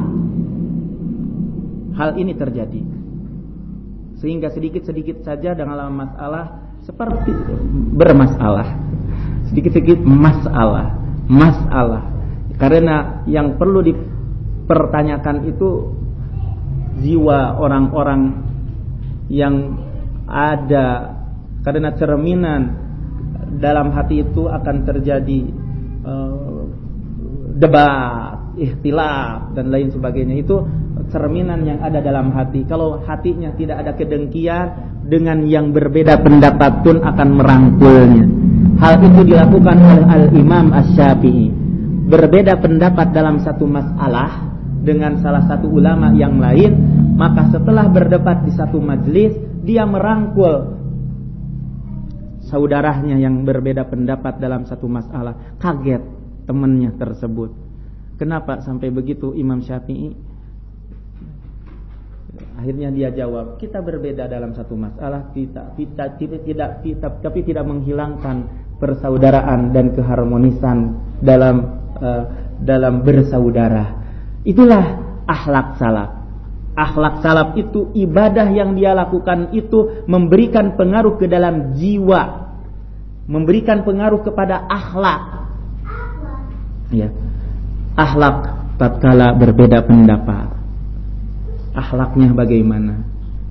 Hal ini terjadi. Sehingga sedikit-sedikit saja dalam masalah seperti bermasalah. Sedikit-sedikit masalah. Karena yang perlu dipertanyakan itu jiwa orang-orang yang ada, karena cerminan dalam hati itu akan terjadi debat, ikhtilaf dan lain sebagainya. Itu cerminan yang ada dalam hati. Kalau hatinya tidak ada kedengkian, dengan yang berbeda pendapat pun akan merangkulnya. Hal itu dilakukan oleh Al-Imam Asy-Syafi'i. Berbeda pendapat dalam satu masalah dengan salah satu ulama yang lain, maka setelah berdebat di satu majelis, dia merangkul saudaranya yang berbeda pendapat dalam satu masalah. Kaget temannya tersebut. Kenapa sampai begitu Imam Syafi'i? Akhirnya dia jawab, kita berbeda dalam satu masalah, tapi tidak menghilangkan persaudaraan dan keharmonisan dalam bersaudara. Itulah akhlak salaf. Akhlak salaf itu ibadah yang dia lakukan itu memberikan pengaruh ke dalam jiwa, memberikan pengaruh kepada akhlak. Ya, akhlak tatkala berbeda pendapat. Akhlaknya bagaimana?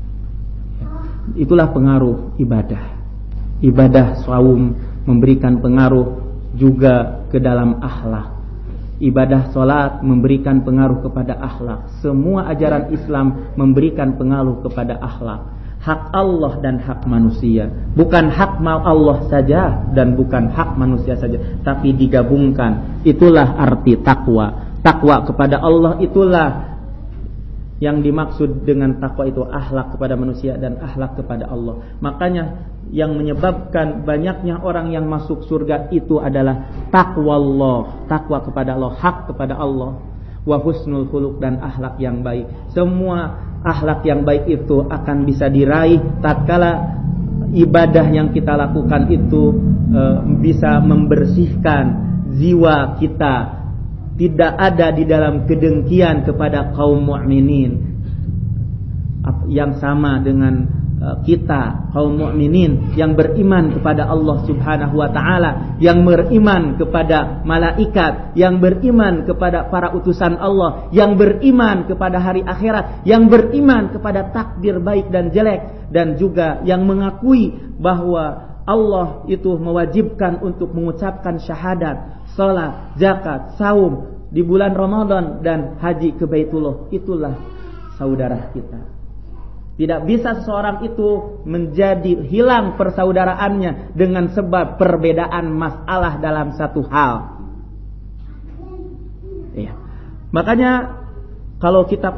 Itulah pengaruh ibadah. Ibadah saum memberikan pengaruh juga ke dalam akhlak. Ibadah salat memberikan pengaruh kepada akhlak. Semua ajaran Islam memberikan pengaruh kepada akhlak. Hak Allah dan hak manusia. Bukan hak Allah saja dan bukan hak manusia saja, tapi digabungkan. Itulah arti takwa. Takwa kepada Allah itulah yang dimaksud dengan takwa itu, akhlak kepada manusia dan akhlak kepada Allah. Makanya yang menyebabkan banyaknya orang yang masuk surga itu adalah takwa Allah, takwa kepada Allah, hak kepada Allah, wa husnul khuluq dan akhlak yang baik. Semua akhlak yang baik itu akan bisa diraih tatkala ibadah yang kita lakukan itu bisa membersihkan jiwa kita. Tidak ada di dalam kedengkian kepada kaum mukminin yang sama dengan kita, kaum mukminin yang beriman kepada Allah Subhanahu wa taala, yang beriman kepada malaikat, yang beriman kepada para utusan Allah, yang beriman kepada hari akhirat, yang beriman kepada takdir baik dan jelek, dan juga yang mengakui bahwa Allah itu mewajibkan untuk mengucapkan syahadat, salat, zakat, saum di bulan Ramadan dan haji ke Baitullah. Itulah saudara kita. Tidak bisa seseorang itu menjadi hilang persaudaraannya dengan sebab perbedaan masalah dalam satu hal. Ya. Makanya kalau kita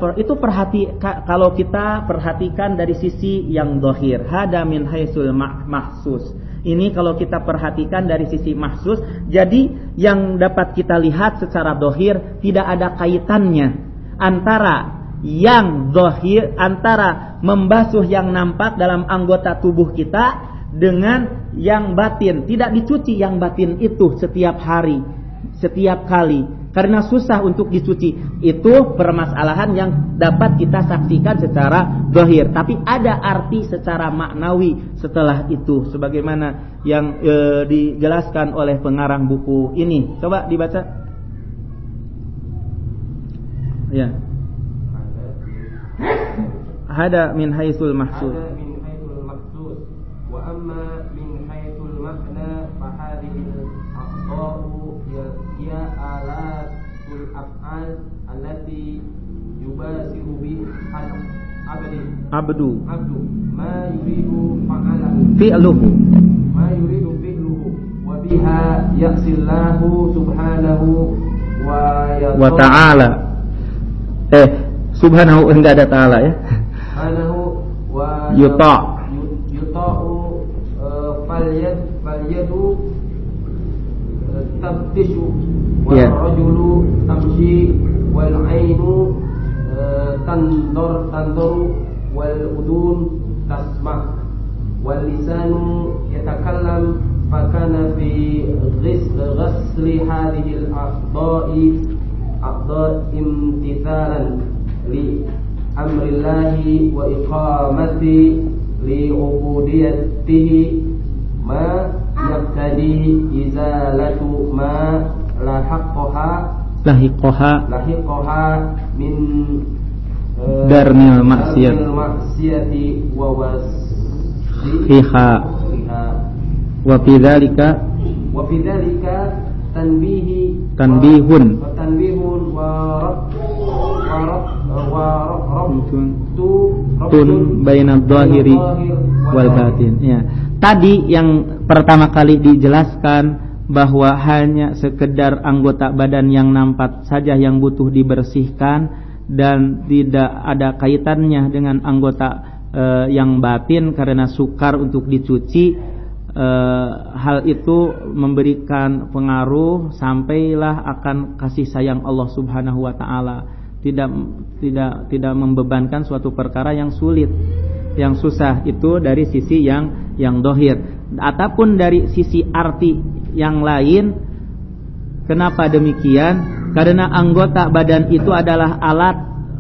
perhatikan dari sisi yang zahir, hada min haitsul mahsus. Ini kalau kita perhatikan dari sisi mahsus, jadi yang dapat kita lihat secara zahir tidak ada kaitannya antara yang zahir, antara membasuh yang nampak dalam anggota tubuh kita dengan yang batin. Tidak dicuci yang batin itu setiap hari, setiap kali, karena susah untuk dicuci. Itu permasalahan yang dapat kita saksikan secara zahir, tapi ada arti secara maknawi setelah itu, sebagaimana yang dijelaskan oleh pengarang buku ini. Coba dibaca. Ya. Hada min haitsul mahsus. Wa amma min haitsul makna fa hadhihi al-aqda'u hiya alatul af'al allati yubasiru bi abdu ma yuridu fi'luhu wa biha yaqsillahu subhanahu wa ta'ala. Subhanahu enggak ada ta'ala ya. Subhanahu wa yuta'u falyadu tabtishu wal rajulu tamshi wal ainu tanzuru wal udun tasma' wal lisanu yatakallam fakana fi ghasli hadhihi al imtithalan li amrillahi wa iqamati li ubudiyatihi ma yaqtadi izalatu ma lahiqaha min darnil maksiyati wa wasiha wa bidzalika tanbihun tun bainadh dhahiri wal batin. Ya. Tadi yang pertama kali dijelaskan bahwa hanya sekedar anggota badan yang nampak saja yang butuh dibersihkan dan tidak ada kaitannya dengan anggota yang batin karena sukar untuk dicuci. Hal itu memberikan pengaruh sampailah akan kasih sayang Allah Subhanahu wa taala. Tidak membebankan suatu perkara yang sulit, yang susah, itu dari sisi yang dohir. Ataupun dari sisi arti yang lain, kenapa demikian? Karena anggota badan itu adalah alat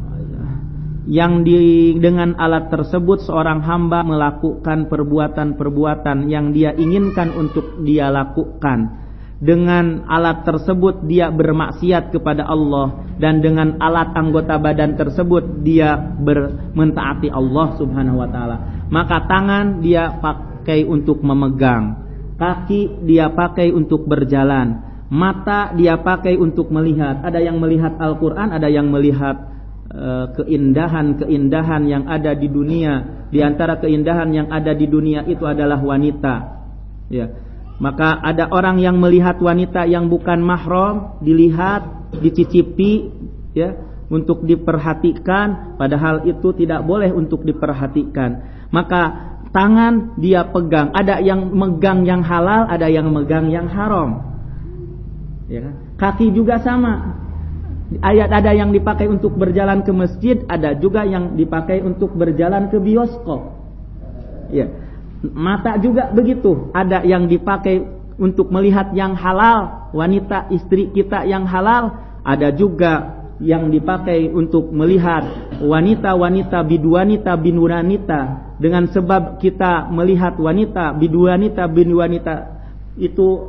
yang dengan alat tersebut seorang hamba melakukan perbuatan-perbuatan yang dia inginkan untuk dia lakukan. Dengan alat tersebut dia bermaksiat kepada Allah, dan dengan alat anggota badan tersebut dia mentaati Allah Subhanahu wa taala. Maka tangan dia pakai untuk memegang, kaki dia pakai untuk berjalan, mata dia pakai untuk melihat. Ada yang melihat Al-Qur'an, ada yang melihat keindahan-keindahan yang ada di dunia. Di antara keindahan yang ada di dunia itu adalah wanita. Ya. Maka ada orang yang melihat wanita yang bukan mahram, dilihat, dicicipi, ya, untuk diperhatikan, padahal itu tidak boleh untuk diperhatikan. Maka tangan dia pegang, ada yang megang yang halal, ada yang megang yang haram. Ya. Kaki juga sama. Ada yang dipakai untuk berjalan ke masjid, ada juga yang dipakai untuk berjalan ke bioskop. Ya. Mata juga begitu, ada yang dipakai untuk melihat yang halal, wanita istri kita yang halal, ada juga yang dipakai untuk melihat wanita-wanita biduanita binunanita. Dengan sebab kita melihat wanita biduanita binunanita itu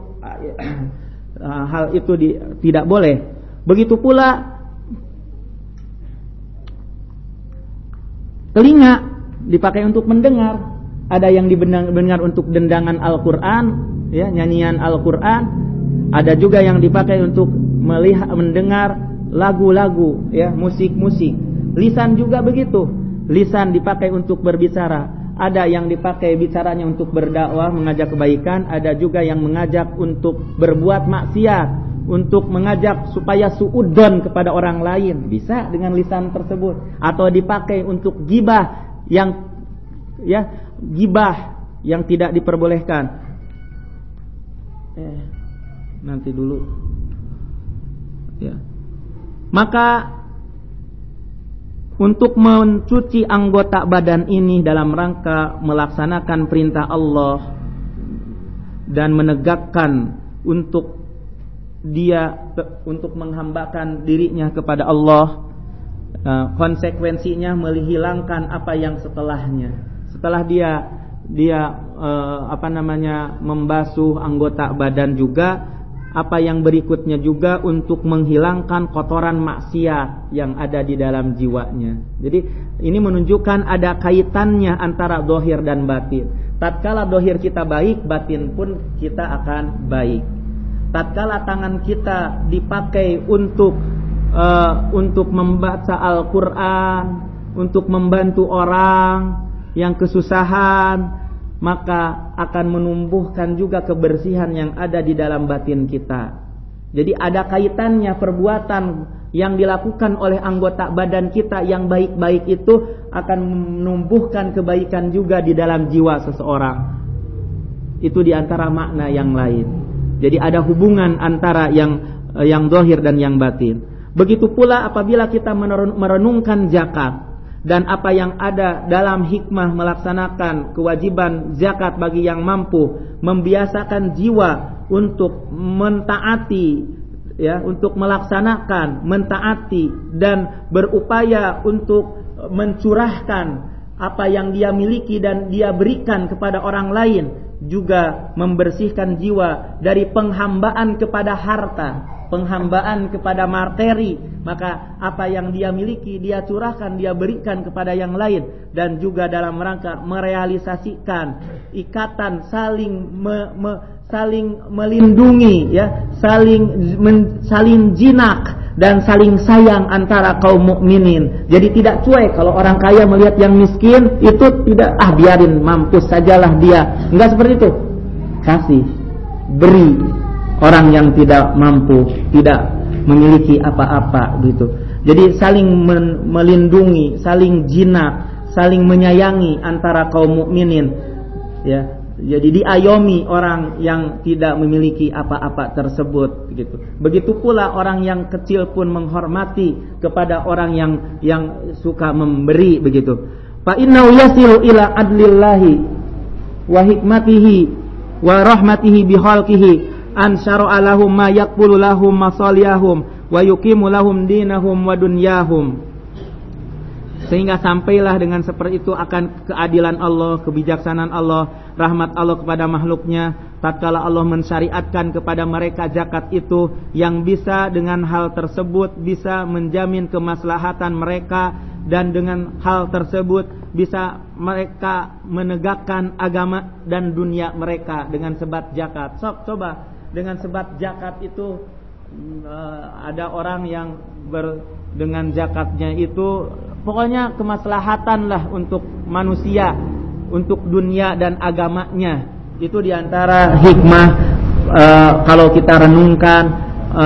hal itu tidak boleh. Begitu pula telinga dipakai untuk mendengar. Ada yang didengar untuk dendangan Al-Quran, ya, nyanyian Al-Quran. Ada juga yang dipakai untuk mendengar lagu-lagu, ya, musik-musik. Lisan juga begitu. Lisan dipakai untuk berbicara. Ada yang dipakai bicaranya untuk berdakwah, mengajak kebaikan. Ada juga yang mengajak untuk berbuat maksiat, untuk mengajak supaya suudzon kepada orang lain. Bisa dengan lisan tersebut. Atau dipakai untuk ghibah yang, ya, gibah yang tidak diperbolehkan. Nanti dulu. Ya. Maka untuk mencuci anggota badan ini dalam rangka melaksanakan perintah Allah dan menegakkan untuk menghambakan dirinya kepada Allah, konsekuensinya menghilangkan apa yang setelahnya. Setelah dia membasuh anggota badan juga, apa yang berikutnya juga untuk menghilangkan kotoran maksiat yang ada di dalam jiwanya. Jadi ini menunjukkan ada kaitannya antara zahir dan batin. Tatkala zahir kita baik, batin pun kita akan baik. Tatkala tangan kita dipakai untuk membaca Al-Quran, untuk membantu orang yang kesusahan, maka akan menumbuhkan juga kebersihan yang ada di dalam batin kita. Jadi ada kaitannya perbuatan yang dilakukan oleh anggota badan kita yang baik-baik itu akan menumbuhkan kebaikan juga di dalam jiwa seseorang. Itu di antara makna yang lain. Jadi ada hubungan antara yang zahir dan yang batin. Begitu pula apabila kita merenungkan zakat dan apa yang ada dalam hikmah melaksanakan kewajiban zakat bagi yang mampu, membiasakan jiwa untuk mentaati, untuk melaksanakan, mentaati dan berupaya untuk mencurahkan apa yang dia miliki dan dia berikan kepada orang lain, juga membersihkan jiwa dari penghambaan kepada harta, penghambaan kepada materi. Maka apa yang dia miliki dia curahkan, dia berikan kepada yang lain, dan juga dalam rangka merealisasikan ikatan saling melindungi, saling jinak dan saling sayang antara kaum mukminin. Jadi tidak cuek kalau orang kaya melihat yang miskin itu tidak biarin, mampus sajalah dia. Enggak seperti itu. Kasih, beri orang yang tidak mampu, tidak memiliki apa-apa gitu. Jadi saling melindungi, saling jinak, saling menyayangi antara kaum mukminin, ya. Jadi diayomi orang yang tidak memiliki apa-apa tersebut gitu. Begitu pula orang yang kecil pun menghormati kepada orang yang suka memberi begitu. Fa innahu yasilu ila adlillahi wa hikmatihi wa rahmatihi bi khalqihi an syara'a lahum ma yaqbulu lahum masalihum wa yuqimu lahum dinahum wa dunyahum. Sehingga sampailah dengan seperti itu akan keadilan Allah, kebijaksanaan Allah, rahmat Allah kepada makhluknya, tatkala Allah mensyariatkan kepada mereka zakat itu yang bisa dengan hal tersebut bisa menjamin kemaslahatan mereka, dan dengan hal tersebut bisa mereka menegakkan agama dan dunia mereka dengan sebab zakat. Coba dengan sebab zakat itu ada orang yang dengan zakatnya itu pokoknya kemaslahatan lah untuk manusia, untuk dunia dan agamanya. Itu diantara hikmah kalau kita renungkan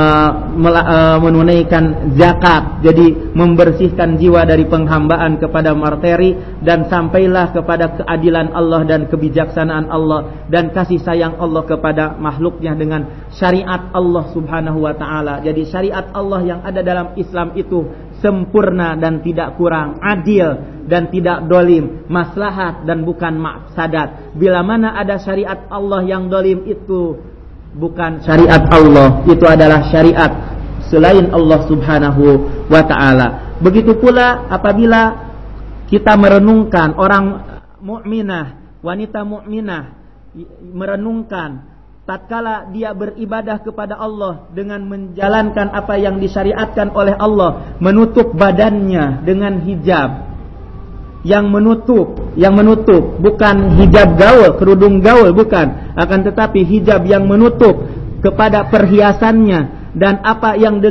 menunaikan zakat. Jadi membersihkan jiwa dari penghambaan kepada materi dan sampailah kepada keadilan Allah dan kebijaksanaan Allah dan kasih sayang Allah kepada makhluknya dengan syariat Allah subhanahu wa ta'ala. Jadi syariat Allah yang ada dalam Islam itu sempurna dan tidak kurang, adil dan tidak dolim, maslahat dan bukan mafsadat. Bila mana ada syariat Allah yang dolim, itu bukan syariat Allah, itu adalah syariat selain Allah subhanahu wa ta'ala. Begitu pula apabila kita merenungkan orang mukminah, wanita mukminah merenungkan tatkala dia beribadah kepada Allah dengan menjalankan apa yang disyariatkan oleh Allah, menutup badannya dengan hijab yang menutup bukan hijab gaul, kerudung gaul, bukan, akan tetapi hijab yang menutup kepada perhiasannya dan apa yang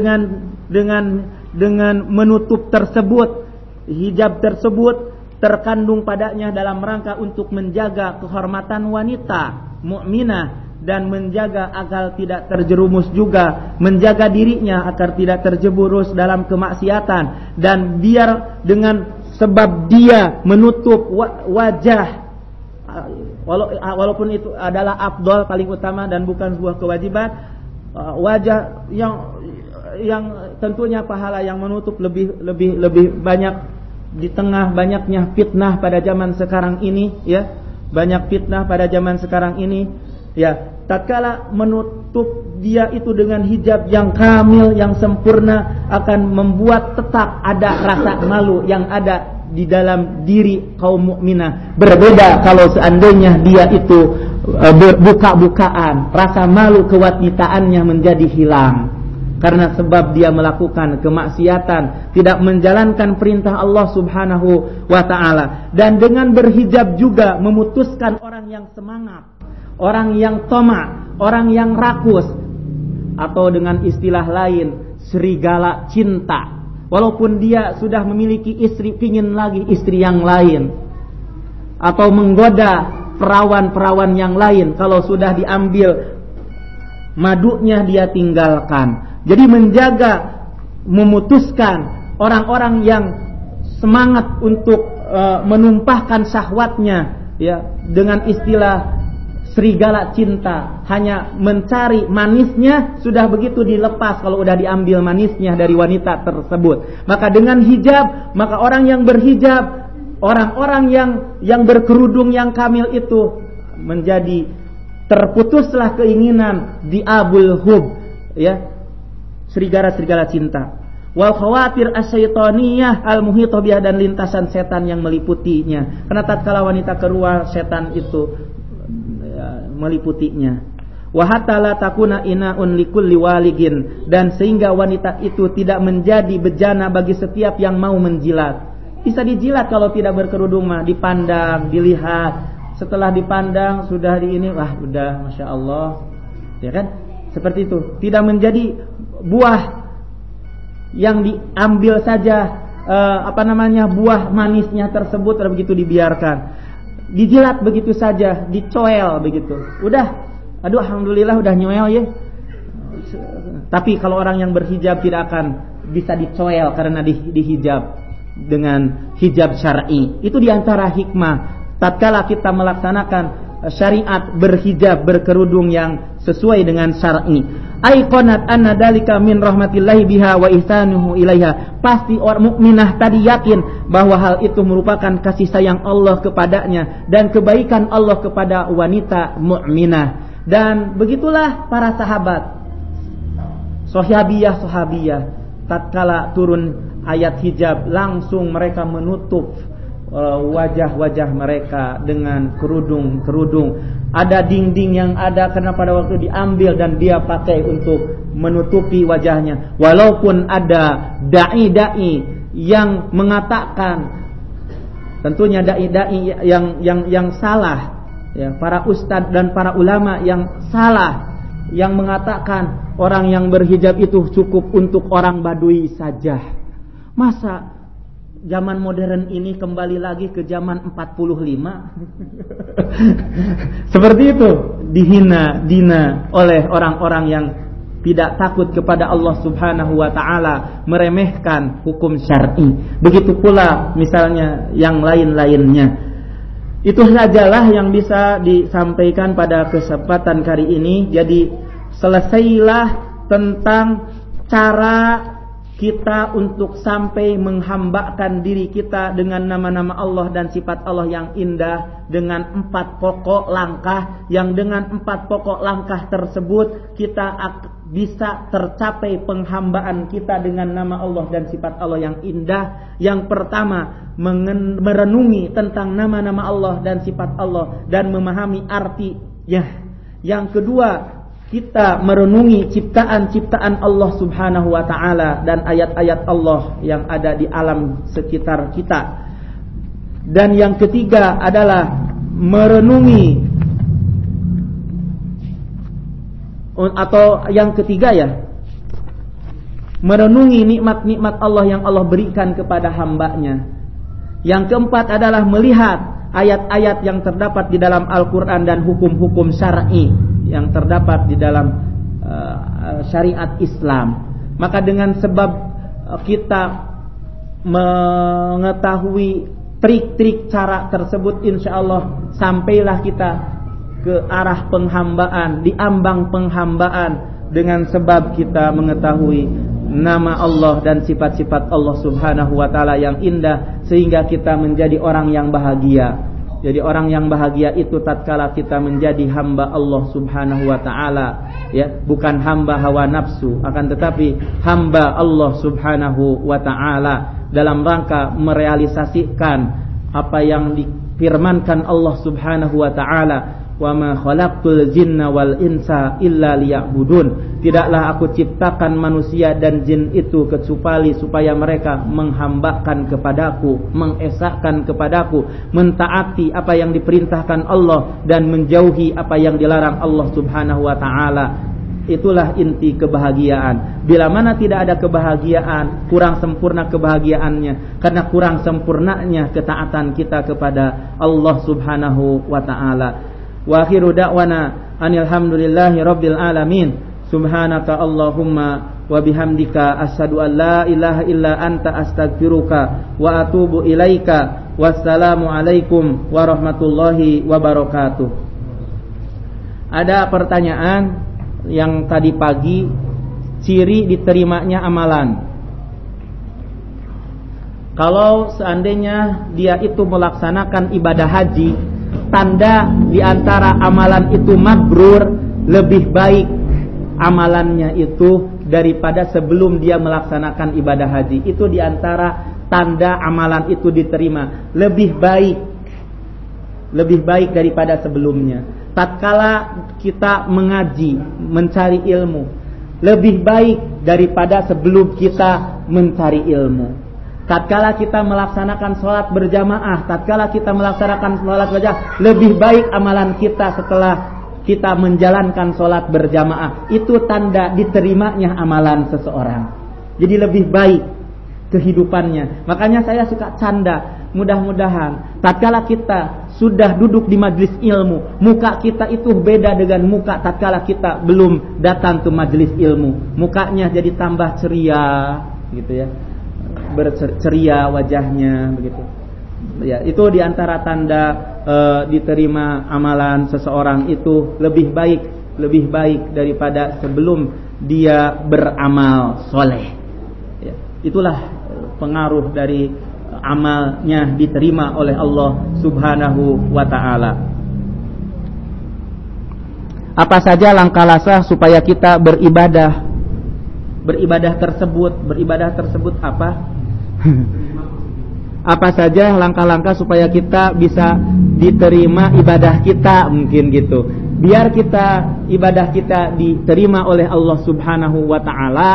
dengan menutup tersebut, hijab tersebut terkandung padanya dalam rangka untuk menjaga kehormatan wanita mukminah dan menjaga agar tidak terjerumus juga, menjaga dirinya agar tidak terjerumus dalam kemaksiatan, dan biar dengan sebab dia menutup wajah, walaupun itu adalah afdal, paling utama dan bukan sebuah kewajiban, wajah yang tentunya pahala yang menutup lebih banyak di tengah banyaknya fitnah pada zaman sekarang ini, ya, banyak fitnah pada zaman sekarang ini, ya, tatkala menutup dia itu dengan hijab yang kamil, yang sempurna, akan membuat tetap ada rasa malu yang ada di dalam diri kaum mukminah. Berbeda kalau seandainya dia itu buka-bukaan, rasa malu kewanitaannya menjadi hilang karena sebab dia melakukan kemaksiatan, tidak menjalankan perintah Allah Subhanahu wa ta'ala. Dan dengan berhijab juga memutuskan orang yang semangat, orang yang tamak, orang yang rakus, atau dengan istilah lain serigala cinta. Walaupun dia sudah memiliki istri, pingin lagi istri yang lain, atau menggoda perawan-perawan yang lain, kalau sudah diambil madunya dia tinggalkan. Jadi menjaga, memutuskan orang-orang yang semangat untuk menumpahkan syahwatnya, ya, dengan istilah serigala cinta, hanya mencari manisnya, sudah begitu dilepas kalau udah diambil manisnya dari wanita tersebut. Maka dengan hijab, maka orang yang berhijab, orang-orang yang berkerudung yang kamil itu menjadi terputuslah keinginan diabul hub, ya, serigala-serigala cinta. Wal khawatir asyaitoniyah al-muhitah biha, dan lintasan setan yang meliputinya. Karena tatkala wanita keluar, setan itu meliputinya. Wa hatta la takuna inaun likulli waligin, dan sehingga wanita itu tidak menjadi bejana bagi setiap yang mau menjilat. Bisa dijilat kalau tidak berkerudung mah, dipandang, dilihat. Setelah dipandang sudah di ini, wah udah Masya Allah, ya kan? Seperti itu. Tidak menjadi buah yang diambil saja, buah manisnya tersebut begitu dibiarkan, dijilat begitu saja, dicoel begitu. Udah, aduh alhamdulillah udah nyoel ya. Tapi kalau orang yang berhijab tidak akan bisa dicoel karena dihijab dengan hijab syar'i. Itu diantara hikmah tatkala kita melaksanakan syariat berhijab, berkerudung yang sesuai dengan syar'i. Aiqanat anna dalika min rahmatillahi biha wa ihsanuhu ilaiha. Pasti orang mukminah tadi yakin bahwa hal itu merupakan kasih sayang Allah kepadanya dan kebaikan Allah kepada wanita mukminah. Dan begitulah para sahabat, sahabiyah, tatkala turun ayat hijab, langsung mereka menutup wajah-wajah mereka dengan kerudung. Ada dinding yang ada karena pada waktu diambil dan dia pakai untuk menutupi wajahnya. Walaupun ada dai-dai yang mengatakan, tentunya dai-dai yang salah, ya, para ustadz dan para ulama yang salah, yang mengatakan orang yang berhijab itu cukup untuk orang Badui saja. Masa zaman modern ini kembali lagi ke zaman 45? Seperti itu, dihina oleh orang-orang yang tidak takut kepada Allah Subhanahu wa ta'ala, meremehkan hukum syar'i. Begitu pula misalnya yang lain-lainnya. Itu sajalah yang bisa disampaikan pada kesempatan kali ini. Jadi selesailah tentang cara kita untuk sampai menghambakan diri kita dengan nama-nama Allah dan sifat Allah yang indah, dengan 4 pokok langkah, yang dengan 4 pokok langkah tersebut kita bisa tercapai penghambaan kita dengan nama Allah dan sifat Allah yang indah. Yang pertama, merenungi tentang nama-nama Allah dan sifat Allah dan memahami artinya. Yang kedua, kita merenungi ciptaan-ciptaan Allah Subhanahu wa ta'ala dan ayat-ayat Allah yang ada di alam sekitar kita. Dan yang ketiga adalah merenungi, atau yang ketiga ya, merenungi nikmat-nikmat Allah yang Allah berikan kepada hambanya. Yang keempat adalah melihat ayat-ayat yang terdapat di dalam Al-Quran dan hukum-hukum syar'i yang terdapat di dalam syariat Islam. Maka dengan sebab kita mengetahui trik-trik cara tersebut, insya Allah sampailah kita ke arah penghambaan, di ambang penghambaan, dengan sebab kita mengetahui nama Allah dan sifat-sifat Allah Subhanahu wa taala yang indah sehingga kita menjadi orang yang bahagia. Jadi orang yang bahagia itu tatkala kita menjadi hamba Allah Subhanahu wa taala, ya, bukan hamba hawa nafsu, akan tetapi hamba Allah Subhanahu wa taala dalam rangka merealisasikan apa yang difirmankan Allah Subhanahu wa taala, wa ma khalaqtul jinna wal insa illa liya'budun. Tidaklah aku ciptakan manusia dan jin itu kecuali supaya mereka menghambakan kepadaku, mengesahkan kepadaku, mentaati apa yang diperintahkan Allah dan menjauhi apa yang dilarang Allah Subhanahu wa taala. Itulah inti kebahagiaan. Bila mana tidak ada kebahagiaan, kurang sempurna kebahagiaannya karena kurang sempurnanya ketaatan kita kepada Allah Subhanahu wa taala. Wa akhiru da'wana anil hamdulillahi rabbil alamin. Subhanaka Allahumma wa bihamdika asyhadu an la ilaha illa anta astaghfiruka wa atubu ilaika. Wassalamu alaikum warahmatullahi wabarakatuh. Ada pertanyaan yang tadi pagi, ciri diterimanya amalan. Kalau seandainya dia itu melaksanakan ibadah haji, tanda di antara amalan itu mabrur, lebih baik amalannya itu daripada sebelum dia melaksanakan ibadah haji. Itu di antara tanda amalan itu diterima, lebih baik daripada sebelumnya. Tatkala kita mengaji, mencari ilmu, lebih baik daripada sebelum kita mencari ilmu. Tatkala kita melaksanakan sholat berjamaah, tatkala kita melaksanakan sholat berjamaah, lebih baik amalan kita setelah kita menjalankan sholat berjamaah. Itu tanda diterimanya amalan seseorang. Jadi lebih baik kehidupannya. Makanya saya suka canda. Mudah-mudahan tatkala kita sudah duduk di majelis ilmu, muka kita itu beda dengan muka tatkala kita belum datang ke majelis ilmu. Mukanya jadi tambah ceria, gitu ya, berceria wajahnya, begitu. Ya, itu diantara tanda diterima amalan seseorang itu lebih baik daripada sebelum dia beramal soleh. Ya, itulah pengaruh dari amalnya diterima oleh Allah Subhanahu wa ta'ala. Apa saja langkah-langkah supaya kita beribadah? Beribadah tersebut apa? Apa saja langkah-langkah supaya kita bisa diterima ibadah kita, mungkin gitu. Biar kita ibadah kita diterima oleh Allah Subhanahu wa ta'ala,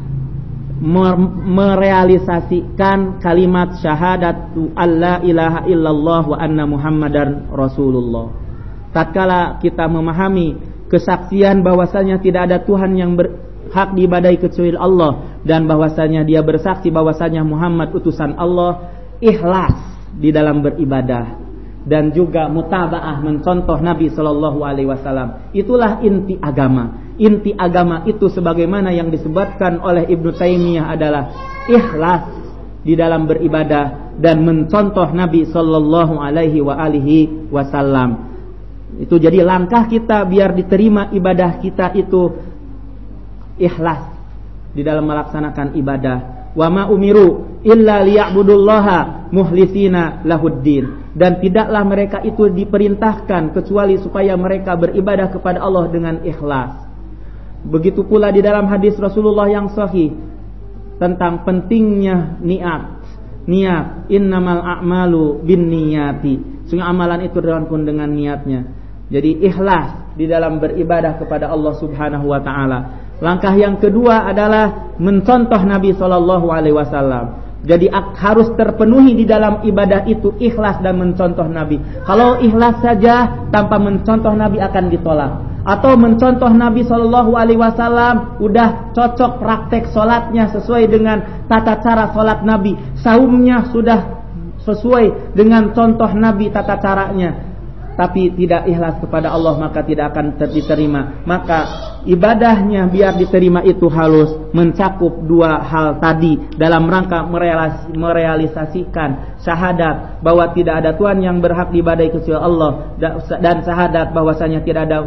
merealisasikan kalimat syahadatu alla ilaha illallah wa anna muhammadan rasulullah. Tatkala kita memahami kesaksian bahwasanya tidak ada Tuhan yang berhak diibadahi kecuali Allah, dan bahwasanya dia bersaksi bahwasanya Muhammad utusan Allah, ikhlas di dalam beribadah dan juga mutabaah, mencontoh Nabi sallallahu alaihi wasallam. Itulah inti agama. Inti agama itu sebagaimana yang disebutkan oleh Ibnu Taimiyah adalah ikhlas di dalam beribadah dan mencontoh Nabi sallallahu alaihi wasallam. Itu jadi langkah kita biar diterima ibadah kita itu ikhlas di dalam melaksanakan ibadah. Wa ma umiru illa liya'budullaha mukhlisina lahuddin. Dan tidaklah mereka itu diperintahkan kecuali supaya mereka beribadah kepada Allah dengan ikhlas. Begitu pula di dalam hadis Rasulullah yang sahih tentang pentingnya niat. Innamal a'malu binniyati. Sungguh amalan itu tergantung dengan niatnya. Jadi ikhlas di dalam beribadah kepada Allah Subhanahu wa taala. Langkah yang kedua adalah mencontoh Nabi sallallahu alaihi wasallam. Jadi harus terpenuhi di dalam ibadah itu ikhlas dan mencontoh Nabi. Kalau ikhlas saja tanpa mencontoh Nabi akan ditolak. Atau mencontoh Nabi sallallahu alaihi wasallam udah cocok praktek salatnya sesuai dengan tata cara salat Nabi, saumnya sudah sesuai dengan contoh Nabi tata caranya, tapi tidak ikhlas kepada Allah, maka tidak akan diterima. Maka ibadahnya biar diterima itu harus mencakup dua hal tadi dalam rangka merealisasikan syahadat bahwa tidak ada Tuhan yang berhak diibadahi kecuali Allah, dan syahadat bahwasanya tidak ada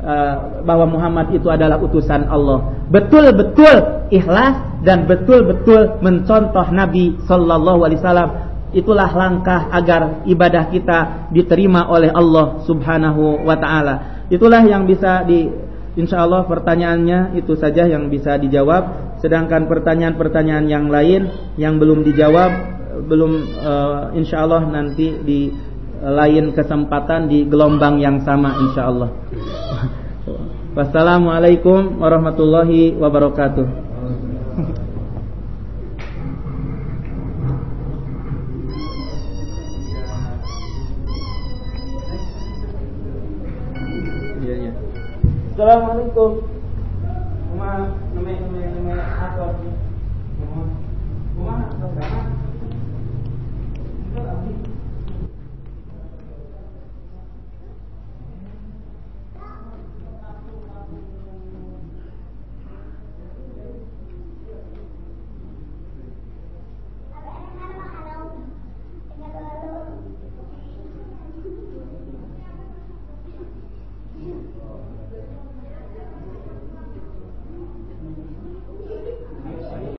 bahwa Muhammad itu adalah utusan Allah. Betul-betul ikhlas dan betul-betul mencontoh Nabi sallallahu alaihi wasallam. Itulah langkah agar ibadah kita diterima oleh Allah Subhanahu wa taala. Itulah yang bisa insyaallah pertanyaannya itu saja yang bisa dijawab. Sedangkan pertanyaan-pertanyaan yang lain yang belum dijawab insyaallah nanti di lain kesempatan di gelombang yang sama insyaallah. Wassalamualaikum warahmatullahi wabarakatuh. Assalamualaikum.